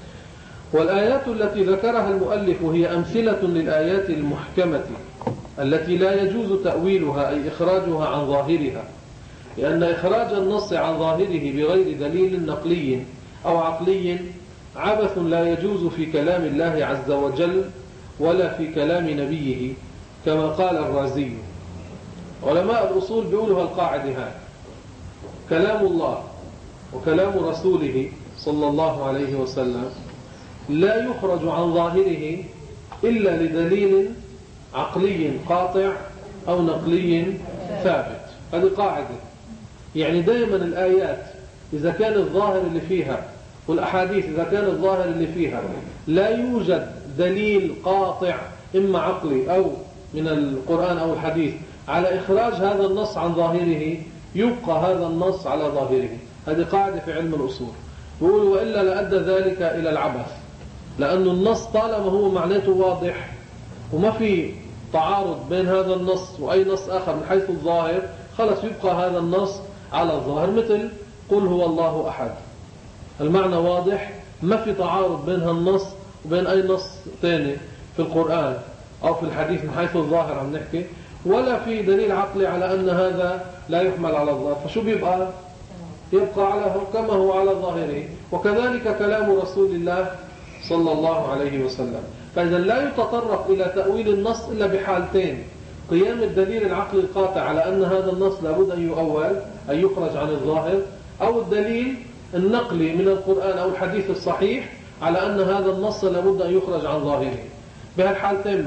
A: والآيات التي ذكرها المؤلف هي أمثلة للآيات المحكمة التي لا يجوز تأويلها، أي إخراجها عن ظاهرها، لأن إخراج النص عن ظاهره بغير دليل نقلي أو عقلي عبث لا يجوز في كلام الله عز وجل ولا في كلام نبيه، كما قال الرازي. علماء الأصول بيقولوا القاعدة هاي: كلام الله وكلام رسوله صلى الله عليه وسلم لا يخرج عن ظاهره إلا لدليل عقلي قاطع أو نقلي ثابت. هذه قاعدة، يعني دائما الآيات إذا كان الظاهر اللي فيها والأحاديث إذا كان الظاهر اللي فيها لا يوجد دليل قاطع إما عقلي أو من القرآن أو الحديث على إخراج هذا النص عن ظاهره، يبقى هذا النص على ظاهره. هذه قاعدة في علم الأصول. بيقول وإلا لأدى ذلك إلى العبث، لأن النص طالما هو معناته واضح وما في تعارض بين هذا النص وأي نص آخر من حيث الظاهر، خلص يبقى هذا النص على الظاهر. مثل قل هو الله أحد، المعنى واضح، ما في تعارض بين هالنص وبين أي نص تاني في القرآن أو في الحديث من حيث الظاهر عم نحكي، ولا في دليل عقلي على أن هذا لا يحمل على الظاهر، فشو بيبقى؟ يبقى على كما هو على ظاهره. وكذلك كلام رسول الله صلى الله عليه وسلم. فإذا لا يتطرق إلى تأويل النص إلا بحالتين: قيام الدليل العقلي القاطع على أن هذا النص لابد أن يؤول أن يخرج عن الظاهر، أو الدليل النقلي من القرآن أو الحديث الصحيح على أن هذا النص لابد أن يخرج عن ظاهره. بهالحالتين بس.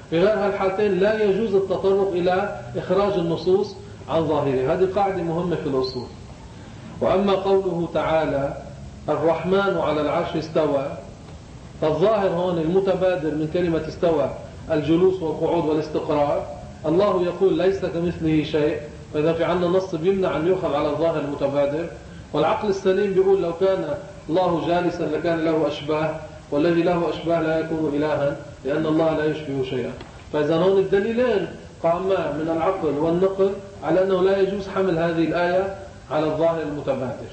A: في غير هالحالتين لا يجوز التطرق إلى إخراج النصوص عن ظاهره. هذه قاعدة مهمة في الأصول. وأما قوله تعالى الرحمن على العرش استوى، فالظاهر هون المتبادر من كلمة استوى الجلوس والقعود والاستقرار. الله يقول ليس كمثله شيء، فإذا في عنا نص بيمنع أن يؤخذ على الظاهر المتبادر. والعقل السليم بيقول لو كان الله جالسا لكان له أشباه، والذي له أشباه لا يكون إلها لأن الله لا يشبه شيئا. فإذا هون الدليلين قاما من العقل والنقل على أنه لا يجوز حمل هذه الآية على الظاهر المتبادر.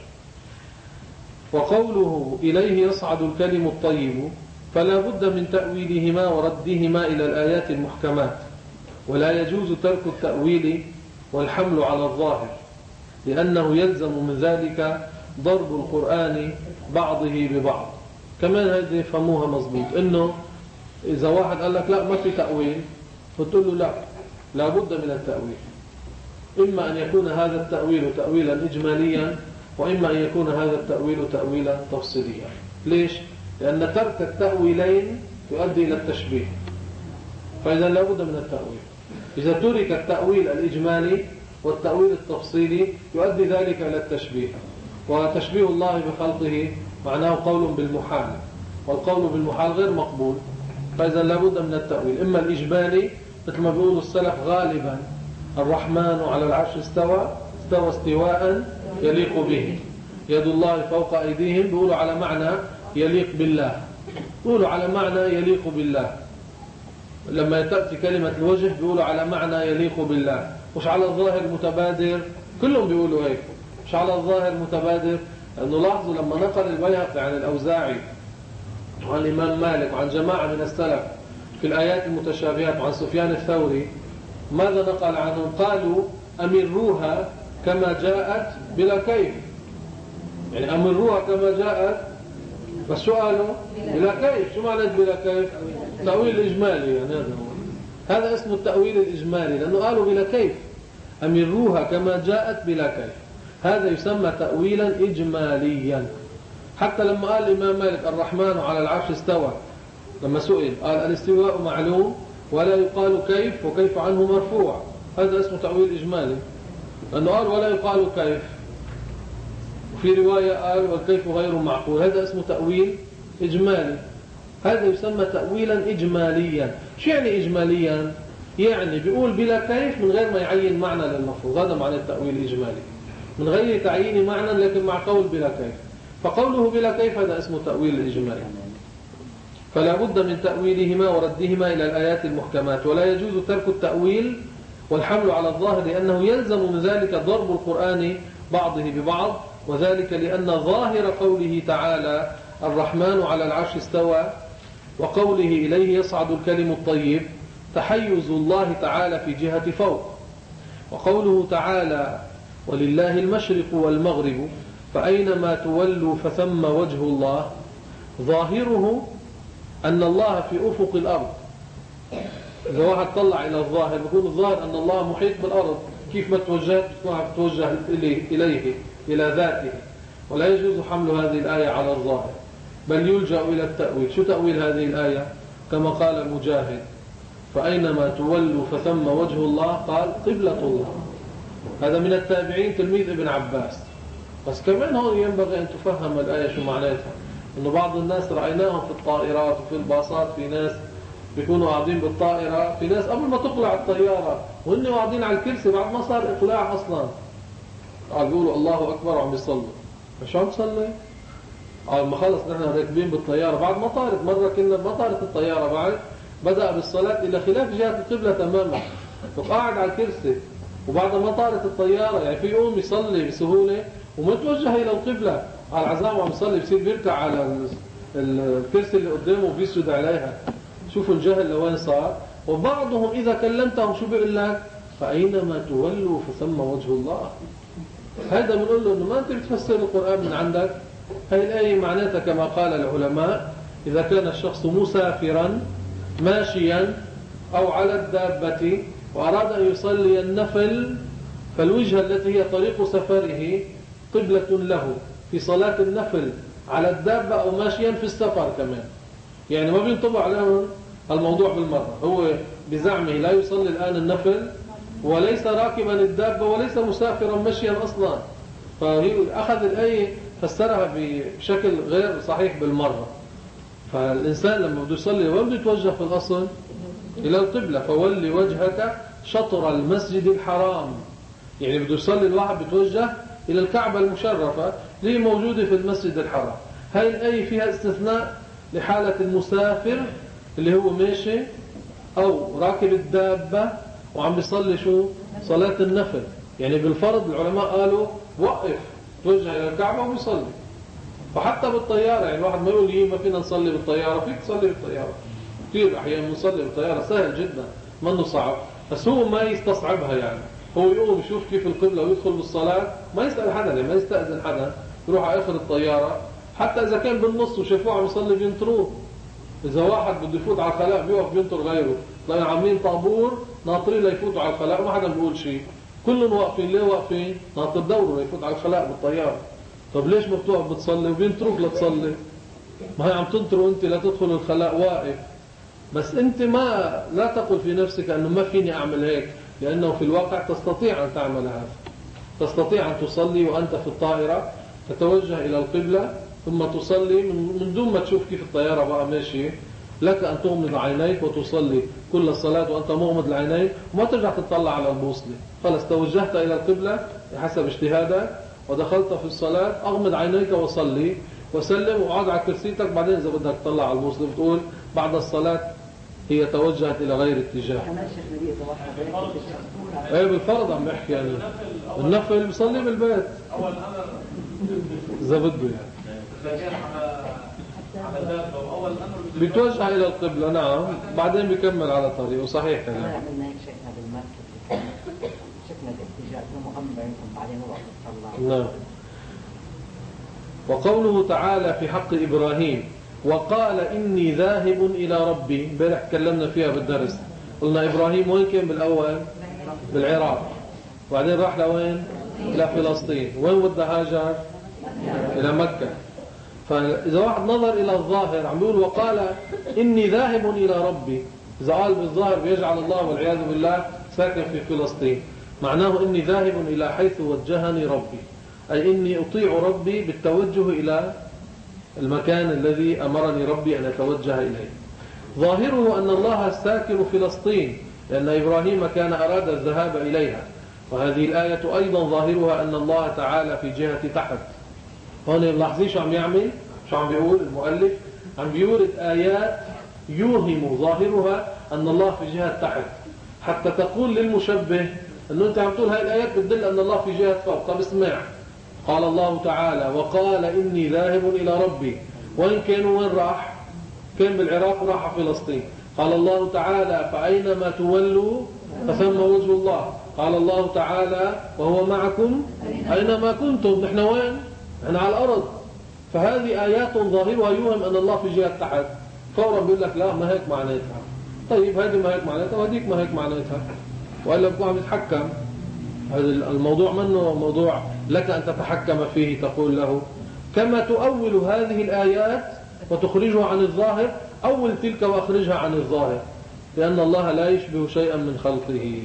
A: وقوله إليه يصعد الكلم الطيب، فلا بد من تأويلهما وردهما إلى الآيات المحكمات، ولا يجوز ترك التأويل والحمل على الظاهر، لأنه يلزم من ذلك ضرب القرآن بعضه ببعض. كمان هذه فهموها مضبوط، إنه إذا واحد قال لك لا ما في تأويل، فتقول له لا، لا بد من التأويل. إما أن يكون هذا التأويل تأويلا إجماليا، وإما أن يكون هذا التأويل تأويلا تفصيليا. ليش؟ لأن ترك التأويلين يؤدي إلى التشبيه، فإذا لا بد من التأويل. إذا ترك التأويل الإجمالي والتأويل التفصيلي يؤدي ذلك إلى التشبيه. وتشبيه الله بخلقه معناه قول بالمحال، والقول بالمحال غير مقبول، فإذا لا بد من التأويل. إما الإجمالي مثل ما بيقول السلف غالبا الرحمن على العرش استوى، استوى استواء يليق به، يد الله فوق أيديهم، بيقولوا على معنى يليق بالله، بيقولوا على معنى يليق بالله. لما تأتي كلمة الوجه بيقولوا على معنى يليق بالله، مش على الظاهر المتبادر. كلهم بيقولوا هيك، مش على الظاهر المتبادر. لأنه لاحظوا لما نقل البيهقي عن الأوزاعي وعن الإمام مالك وعن جماعة من السلف في الآيات المتشابهات وعن سفيان الثوري، ماذا نقل عنهم؟ قالوا أمروها كما جاءت بلا كيف. يعني أمروها كما جاءت، بس شو قالوا؟ بلا كيف. شو معنى بلا كيف؟ تأويل إجمالي. يعني هذا هو، هذا اسمه التأويل الإجمالي، لأنه قالوا بلا كيف. أمروها كما جاءت بلا كيف، هذا يسمى تأويلا إجماليا. حتى لما قال الإمام مالك الرحمن على العرش استوى، لما سئل قال الاستواء معلوم ولا يقال كيف، وكيف عنه مرفوع، هذا اسمه تأويل إجمالي، لأنه قال ولا يقال كيف، وفي رواية قال والكيف غير معقول، هذا اسمه تأويل إجمالي. هذا يسمى تأويلا إجماليا. شو يعني إجماليا؟ يعني بيقول بلا كيف من غير ما يعين معنى للمفروض، هذا معنى التأويل الإجمالي، من غير تعيين معنى لكن مع قول بلا كيف. فقوله بلا كيف هذا اسمه تأويل الإجمالي. فلا بد من تأويلهما وردهما إلى الآيات المحكمات، ولا يجوز ترك التأويل والحمل على الظاهر، لأنه يلزم من ذلك ضرب القرآن بعضه ببعض، وذلك لأن ظاهر قوله تعالى الرحمن على العرش استوى وقوله إليه يصعد الكلم الطيب تحيز الله تعالى في جهة فوق، وقوله تعالى ولله المشرق والمغرب فأينما تولوا فثم وجه الله، ظاهره أن الله في أفق الأرض. إذا واحد طلع إلى الظاهر بيكون الظاهر أن الله محيط بالأرض، كيف ما توجهت توجه إليه, إليه إلى ذاته، ولا يجوز حمل هذه الآية على الظاهر، بل يلجأ إلى التأويل. شو تأويل هذه الآية؟ كما قال مجاهد فأينما تولوا فثم وجه الله، قال قبلة الله. هذا من التابعين تلميذ ابن عباس. بس كمان هون ينبغي أن تفهم الآية شو معناتها، إنه بعض الناس رأيناهم في الطائرات وفي الباصات، في ناس بيكونوا قاعدين بالطائرة، في ناس قبل ما تقلع الطيارة وهن قاعدين على الكرسي بعد ما صار إقلاع أصلا قال بيقولوا الله أكبر وعم يصلوا. مش عم تصلي؟ قال ما خلص نحن راكبين بالطيارة بعد ما طارت، مرة كنا ما طارت الطيارة بعد بدأ بالصلاة إلى خلاف جهة القبلة تماما، وقاعد على الكرسي، وبعد ما طارت الطيارة يعني في يوم يصلي بسهولة ومتوجه إلى القبلة على العزام وعم يصلي، بصير بيركع على الكرسي اللي قدامه وبيسجد عليها. شوفوا الجهل لوين صار. وبعضهم إذا كلمتهم شو بيقول لك؟ فأينما تولوا فثم وجه الله. هذا بنقول له إنه ما أنت بتفسر القرآن من عندك. هاي الآية معناتها كما قال العلماء إذا كان الشخص مسافرا ماشيا أو على الدابة وأراد أن يصلي النفل، فالوجهة التي هي طريق سفره قبلة له في صلاة النفل على الدابة أو ماشيا في السفر كمان. يعني ما بينطبع لهم الموضوع بالمرة. هو بزعمه لا يصلي الآن النفل وليس راكبا الدابة وليس مسافرا مشيا أصلا، فهي أخذ الآية فسرها بشكل غير صحيح بالمرة. فالإنسان لما بده يصلي وين بده يتوجه في الأصل؟ إلى القبلة. فولي وجهك شطر المسجد الحرام، يعني بده يصلي الواحد بتوجه إلى الكعبة المشرفة اللي موجودة في المسجد الحرام. هاي الآية فيها استثناء لحالة المسافر اللي هو ماشي أو راكب الدابة وعم بيصلي شو؟ صلاة النفل. يعني بالفرض العلماء قالوا وقف توجه إلى الكعبة وبيصلي. فحتى بالطيارة يعني الواحد ما يقول لي ما فينا نصلي بالطيارة، فيك تصلي بالطيارة كثير أحيانا نصلي بالطيارة، سهل جدا ما إنه صعب، بس هو ما يستصعبها. يعني هو يقوم يشوف كيف القبلة ويدخل بالصلاة، ما يسأل حدا، يعني ما يستأذن حدا، يروح على آخر الطيارة. حتى إذا كان بالنص وشافوه عم يصلي بينطروه. إذا واحد بده يفوت على الخلاء بيوقف بينطر غيره، طيب عاملين طابور ناطرين ليفوتوا على الخلاء وما حدا بيقول شيء، كلهم واقفين. ليه واقفين؟ ناطر دوره ليفوت على الخلاء بالطيارة. طب ليش ما بتوقف بتصلي وبينطروك لتصلي؟ ما هي عم تنطروا أنت لا تدخل الخلاء واقف. بس أنت ما لا تقل في نفسك أنه ما فيني أعمل هيك، لأنه في الواقع تستطيع أن تعمل هذا. تستطيع أن تصلي وأنت في الطائرة، تتوجه إلى القبلة ثم تصلي من دون ما تشوف كيف الطيارة بقى ماشية. لك أن تغمض عينيك وتصلي كل الصلاة وأنت مغمض العينين وما ترجع تطلع على البوصلة. خلص توجهت إلى القبلة حسب اجتهادك ودخلت في الصلاة، أغمض عينيك وصلي وسلم وقعد على كرسيتك. بعدين إذا بدك تطلع على البوصلة بتقول بعد الصلاة هي توجهت إلى غير اتجاه. ايه بالفرض عم بحكي يعني النفل بصلي بالبيت إذا بده يعني بيتوجه إلى القبلة. نعم بعدين بيكمل على طريقه. صحيح يعني
B: عملنا هيك شكنا بالمركب شكنا الاتجاه مغمض يمكن بعدين وقت الصلاة.
A: نعم. وقوله تعالى في حق إبراهيم وقال إني ذاهب إلى ربي، امبارح تكلمنا فيها بالدرس. قلنا إبراهيم وين كان بالأول؟ بالعراق، وبعدين راح لوين؟ إلى فلسطين. وين ودى هاجر؟ إلى مكة. فإذا واحد نظر إلى الظاهر عم بيقول وقال إني ذاهب إلى ربي، إذا قال بالظاهر بيجعل الله والعياذ بالله ساكن في فلسطين، معناه إني ذاهب إلى حيث وجهني ربي، أي إني أطيع ربي بالتوجه إلى المكان الذي أمرني ربي أن أتوجه إليه. ظاهره أن الله ساكن فلسطين لأن إبراهيم كان أراد الذهاب إليها. وهذه الآية أيضا ظاهرها أن الله تعالى في جهة تحت. هون ملاحظين شو عم يعمل؟ شو عم بيقول المؤلف؟ عم بيورد آيات يوهم ظاهرها أن الله في جهة تحت، حتى تقول للمشبه أنه أنت عم تقول هاي الآيات بتدل أن الله في جهة فوق. طب اسمع، قال الله تعالى وقال إني ذاهب إلى ربي، وين كانوا؟ وين راح؟ كان بالعراق وراح فلسطين. قال الله تعالى فأينما تولوا فثم وجه الله. قال الله تعالى وهو معكم أينما كنتم. نحن وين؟ نحن على الأرض. فهذه آيات ظاهرها يوهم أن الله في جهة تحت. فورا بيقول لك لا ما هيك معناتها. طيب هذه ما هيك معناتها وهذيك ما هيك معناتها، وإلا بكون عم يتحكم. هذا الموضوع منه موضوع لك أن تتحكم فيه. تقول له كما تؤول هذه الآيات وتخرجها عن الظاهر، أول تلك وأخرجها عن الظاهر، لأن الله لا يشبه شيئا من خلقه.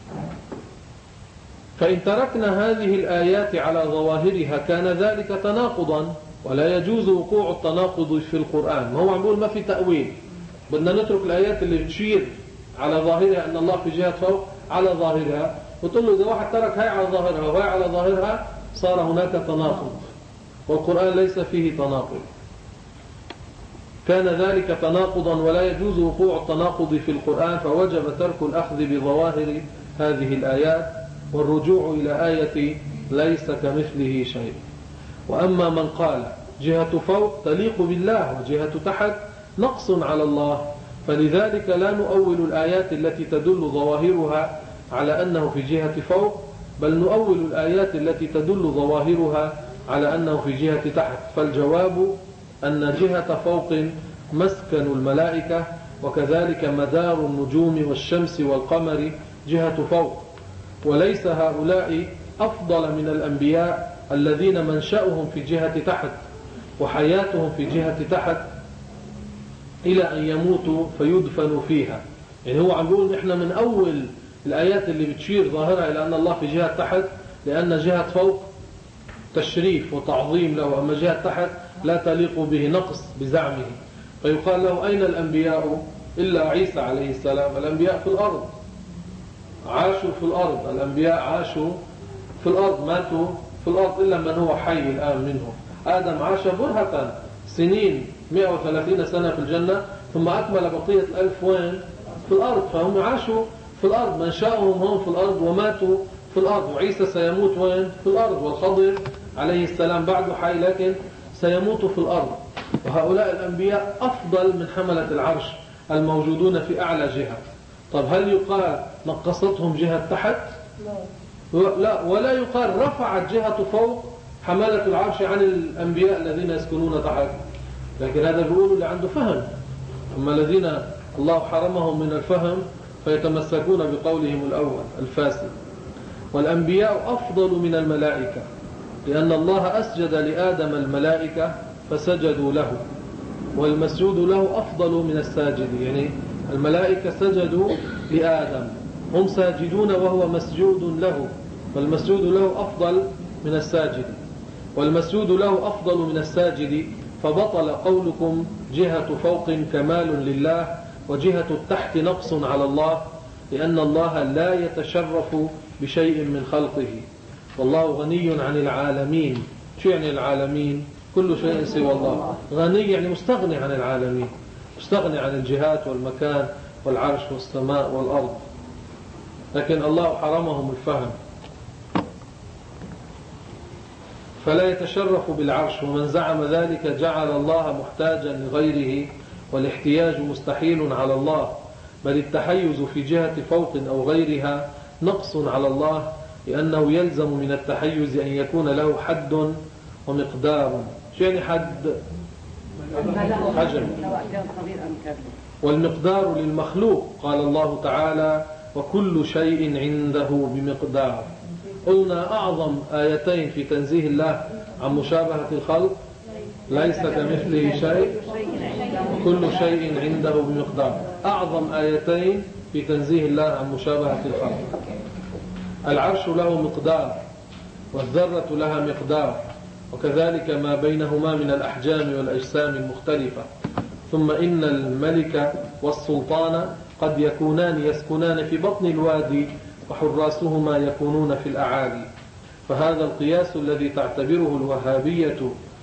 A: فإن تركنا هذه الآيات على ظواهرها كان ذلك تناقضا، ولا يجوز وقوع التناقض في القرآن. ما هو عم بيقول ما في تأويل، بدنا نترك الآيات اللي بتشير على ظاهرها أن الله في جهة فوق على ظاهرها، وتقول له إذا واحد ترك هاي على ظاهرها وهاي على ظاهرها صار هناك تناقض، والقرآن ليس فيه تناقض. كان ذلك تناقضا ولا يجوز وقوع التناقض في القرآن، فوجب ترك الأخذ بظواهر هذه الآيات والرجوع إلى آية ليس كمثله شيء. وأما من قال جهة فوق تليق بالله وجهة تحت نقص على الله، فلذلك لا نؤول الآيات التي تدل ظواهرها على أنه في جهة فوق، بل نؤول الآيات التي تدل ظواهرها على أنه في جهة تحت. فالجواب أن جهة فوق مسكن الملائكة، وكذلك مدار النجوم والشمس والقمر جهة فوق، وليس هؤلاء أفضل من الأنبياء الذين منشأهم في جهة تحت وحياتهم في جهة تحت. إلى أن يموتوا فيدفنوا فيها. يعني هو عم بيقول إحنا من أول الآيات اللي بتشير ظاهرة إلى أن الله في جهة تحت، لأن جهة فوق تشريف وتعظيم له، أما جهة تحت لا تليق به، نقص بزعمه. فيقال له أين الأنبياء إلا عيسى عليه السلام؟ الأنبياء في الأرض، عاشوا في الأرض، الأنبياء عاشوا في الأرض، ماتوا في الأرض، إلا من هو حي الآن منهم. آدم عاش برهة سنين، مئة وثلاثين سنة في الجنة، ثم أكمل بقية الألف وين؟ في الأرض. فهم عاشوا في الأرض، منشأهم هم في الأرض وماتوا في الأرض. وعيسى سيموت وين؟ في الأرض. والخضر عليه السلام بعده حي لكن سيموت في الأرض. وهؤلاء الأنبياء أفضل من حملة العرش الموجودون في أعلى جهة. طب هل يقال نقصتهم جهة تحت؟ لا، ولا يقال رفعت جهة فوق حملة العرش عن الأنبياء الذين يسكنون تحت. لكن هذا بيقولوا اللي عنده فهم. أما الذين الله حرمهم من الفهم فيتمسكون بقولهم الأول الفاسد. والأنبياء أفضل من الملائكة، لأن الله أسجد لآدم الملائكة فسجدوا له، والمسجود له أفضل من الساجد. يعني الملائكة سجدوا لآدم، هم ساجدون وهو مسجود له، فالمسجود له أفضل من الساجد، والمسجود له أفضل من الساجد. فبطل قولكم جهة فوق كمال لله وجهة التحت نقص على الله، لأن الله لا يتشرف بشيء من خلقه، والله غني عن العالمين. شو يعني العالمين؟ كل شيء سوى الله. غني يعني مستغني عن العالمين، مستغني عن الجهات والمكان والعرش والسماء والأرض. لكن الله حرمهم الفهم، فلا يتشرف بالعرش. ومن زعم ذلك جعل الله محتاجا لغيره، والاحتياج مستحيل على الله، بل التحيز في جهة فوق أو غيرها نقص على الله، لأنه يلزم من التحيز أن يكون له حد ومقدار. شو يعني حد؟ حجم. والمقدار للمخلوق، قال الله تعالى وكل شيء عنده بمقدار. قلنا أعظم آيتين في تنزيه الله عن مشابهة الخلق ليس كمثله شيء، كل شيء عنده بمقدار. أعظم آيتين في تنزيه الله عن مشابهة الخلق. العرش له مقدار، والذرة لها مقدار، وكذلك ما بينهما من الأحجام والأجسام المختلفة. ثم إن الملك والسلطان قد يكونان يسكنان في بطن الوادي، وحراسهما يكونون في الأعالي. فهذا القياس الذي تعتبره الوهابية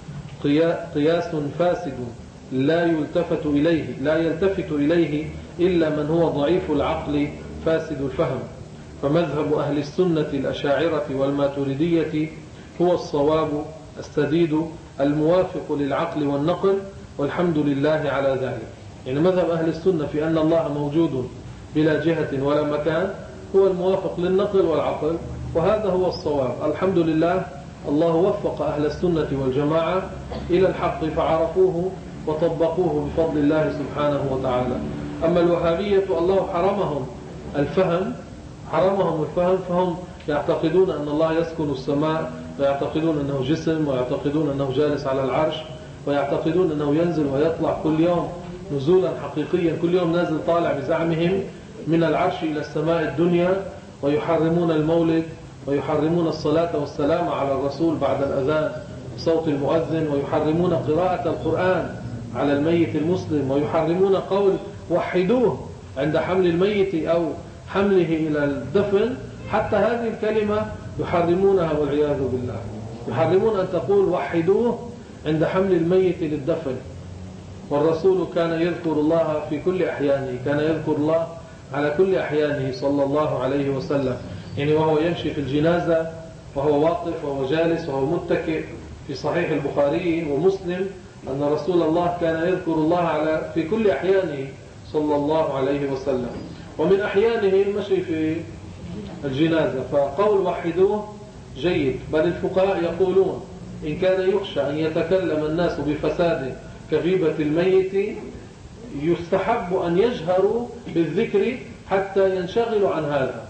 A: قياس فاسد لا يلتفت إليه لا يلتفت إليه إلا من هو ضعيف العقل فاسد الفهم. فمذهب أهل السنة الأشاعرة والماتريدية هو الصواب السديد الموافق للعقل والنقل، والحمد لله على ذلك. يعني مذهب أهل السنة في أن الله موجود بلا جهة ولا مكان هو الموافق للنقل والعقل، وهذا هو الصواب. الحمد لله، الله وفق أهل السنة والجماعة إلى الحق فعرفوه وطبقوه بفضل الله سبحانه وتعالى. أما الوهابية الله حرمهم الفهم حرمهم الفهم فهم يعتقدون أن الله يسكن السماء، ويعتقدون أنه جسم، ويعتقدون أنه جالس على العرش، ويعتقدون أنه ينزل ويطلع كل يوم نزولا حقيقيا، كل يوم نازل طالع بزعمهم من العرش إلى السماء الدنيا. ويحرمون المولد، ويحرمون الصلاة والسلام على الرسول بعد الأذان بصوت المؤذن، ويحرمون قراءة القرآن على الميت المسلم، ويحرمون قول وحدوه عند حمل الميت أو حمله إلى الدفن. حتى هذه الكلمة يحرمونها والعياذ بالله. يحرمون أن تقول وحدوه عند حمل الميت للدفن. والرسول كان يذكر الله في كل أحيانه، كان يذكر الله على كل أحيانه صلى الله عليه وسلم. يعني وهو يمشي في الجنازة، وهو واقف، وهو جالس، وهو متكئ. في صحيح البخاري ومسلم أن رسول الله كان يذكر الله على في كل أحيانه صلى الله عليه وسلم. ومن أحيانه المشي في الجنازة. فقول وحدوه جيد، بل الفقهاء يقولون إن كان يخشى أن يتكلم الناس بفساد كغيبة الميت يستحب أن يجهروا بالذكر حتى ينشغلوا عن هذا.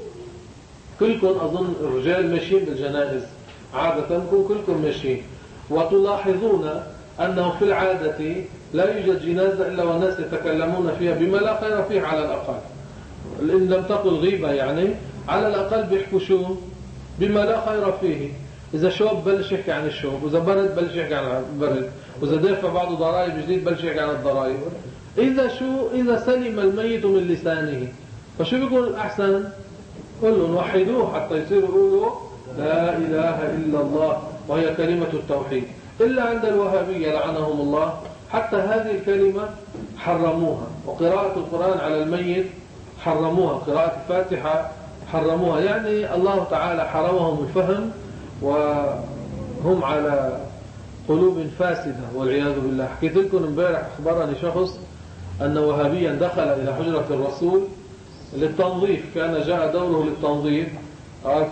A: كلكم أظن الرجال ماشيين بالجنائز عادة، كلكم ماشيين، وتلاحظون أنه في العادة لا يوجد جنازة إلا والناس يتكلمون فيها بما لا خير فيه على الأقل، إن لم تقل غيبة يعني على الأقل بيحكوا شو بما لا خير فيه. إذا شوب بلش يحكي عن الشوب، وإذا برد بلش يحكي عن البرد، وإذا دافع بعضه ضرائب جديد بلش يحكي عن الضرائب. إذا شو إذا سلم الميت من لسانه فشو بيقول الأحسن؟ قلوا نوحدوه حتى يصيروا يقولوا لا إله إلا الله وهي كلمة التوحيد. إلا عند الوهابية لعنهم الله حتى هذه الكلمة حرموها، وقراءة القرآن على الميت حرموها، قراءة الفاتحة حرموها. يعني الله تعالى حرمهم الفهم وهم على قلوب فاسدة والعياذ بالله. حكيت لكم امبارح أخبرني شخص أن وهابيا دخل إلى حجرة الرسول للتنظيف، كان جاء دوره للتنظيف، قال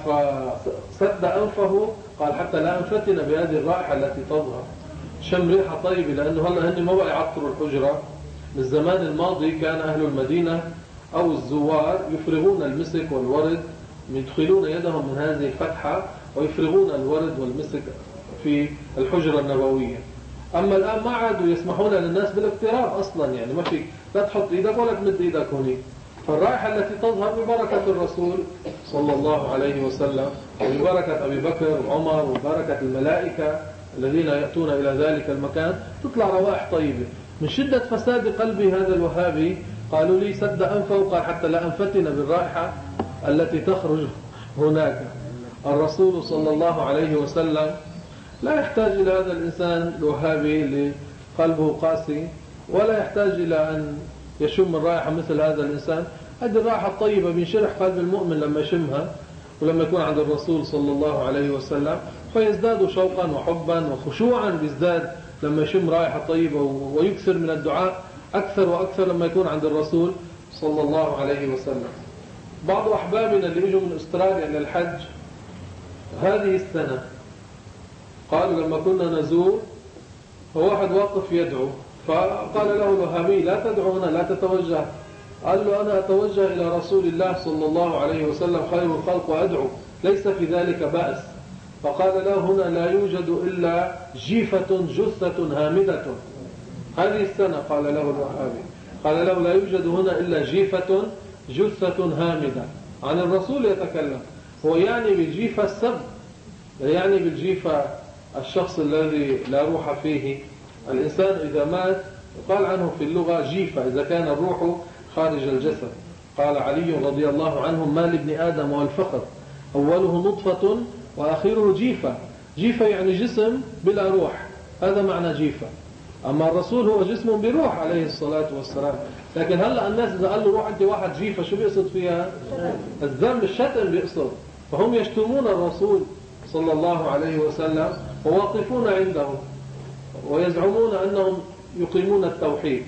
A: فسد أنفه، قال حتى لا أنفتن بهذه الرائحة التي تظهر، شم ريحة طيبة، لأنه هلا هن ما بقى يعطروا الحجرة. بالزمان الماضي كان أهل المدينة أو الزوار يفرغون المسك والورد، يدخلون يدهم من هذه الفتحة ويفرغون الورد والمسك في الحجرة النبوية. أما الآن ما عادوا يسمحون للناس بالاقتراب أصلا، يعني ما فيك لا تحط إيدك ولا تمد إيدك هناك. فالرائحة التي تظهر ببركة الرسول صلى الله عليه وسلم وببركة أبي بكر وعمر وبركة الملائكة الذين يأتون إلى ذلك المكان تطلع روائح طيبة. من شدة فساد قلبي هذا الوهابي قالوا لي سد أنفه، قال حتى لا أنفتن بالرائحة التي تخرج هناك. الرسول صلى الله عليه وسلم لا يحتاج إلى هذا الإنسان الوهابي اللي قلبه قاسي، ولا يحتاج إلى أن يشم الرائحة مثل هذا الإنسان. هذه الرائحة الطيبة بينشرح قلب المؤمن لما يشمها ولما يكون عند الرسول صلى الله عليه وسلم، فيزداد شوقا وحبا وخشوعا، بيزداد لما يشم رائحة طيبة، ويكثر من الدعاء أكثر وأكثر لما يكون عند الرسول صلى الله عليه وسلم. بعض أحبابنا اللي بيجوا من أستراليا للحج هذه السنة قالوا لما كنا نزور فواحد واقف يدعو، فقال له الوهابي لا تدعو هنا، لا تتوجه. قال له أنا أتوجه إلى رسول الله صلى الله عليه وسلم خير الخلق وأدعو، ليس في ذلك بأس. فقال له هنا لا يوجد إلا جيفة جثة هامدة. هذه السنة قال له الوهابي، قال له لا يوجد هنا إلا جيفة جثة هامدة. عن الرسول يتكلم، هو يعني بالجيفة السب، يعني بالجيفة الشخص الذي لا روح فيه. الإنسان إذا مات قال عنه في اللغة جيفة إذا كان الروح خارج الجسد. قال علي رضي الله عنه ما لابن آدم والفقر أوله نطفة وآخره جيفة. جيفة يعني جسم بلا روح، هذا معنى جيفة. أما الرسول هو جسم بروح عليه الصلاة والسلام. لكن هلأ الناس إذا قال له روح أنت واحد جيفة شو بيقصد فيها؟ الذنب الشتم بيقصد. فهم يشتمون الرسول صلى الله عليه وسلم وواقفون عنده ويزعمون أنهم يقيمون التوحيد،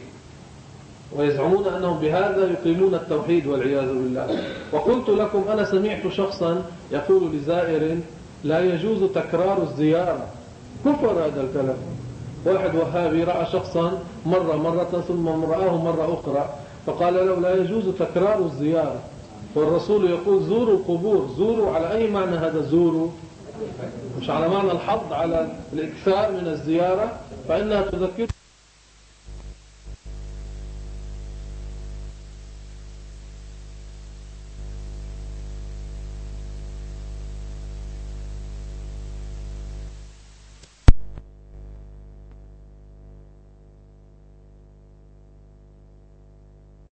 A: ويزعمون أنهم بهذا يقيمون التوحيد والعياذ بالله. وقلت لكم أنا سمعت شخصا يقول لزائر لا يجوز تكرار الزيارة. كفر هذا الكلام. واحد وهابي رأى شخصا مرة مرة ثم رآه مرة أخرى فقال له لا يجوز تكرار الزيارة، والرسول يقول زوروا القبور. زوروا على أي معنى هذا؟ زوروا مش على معنى الحض على الإكثار من الزيارة، فإنها تذكر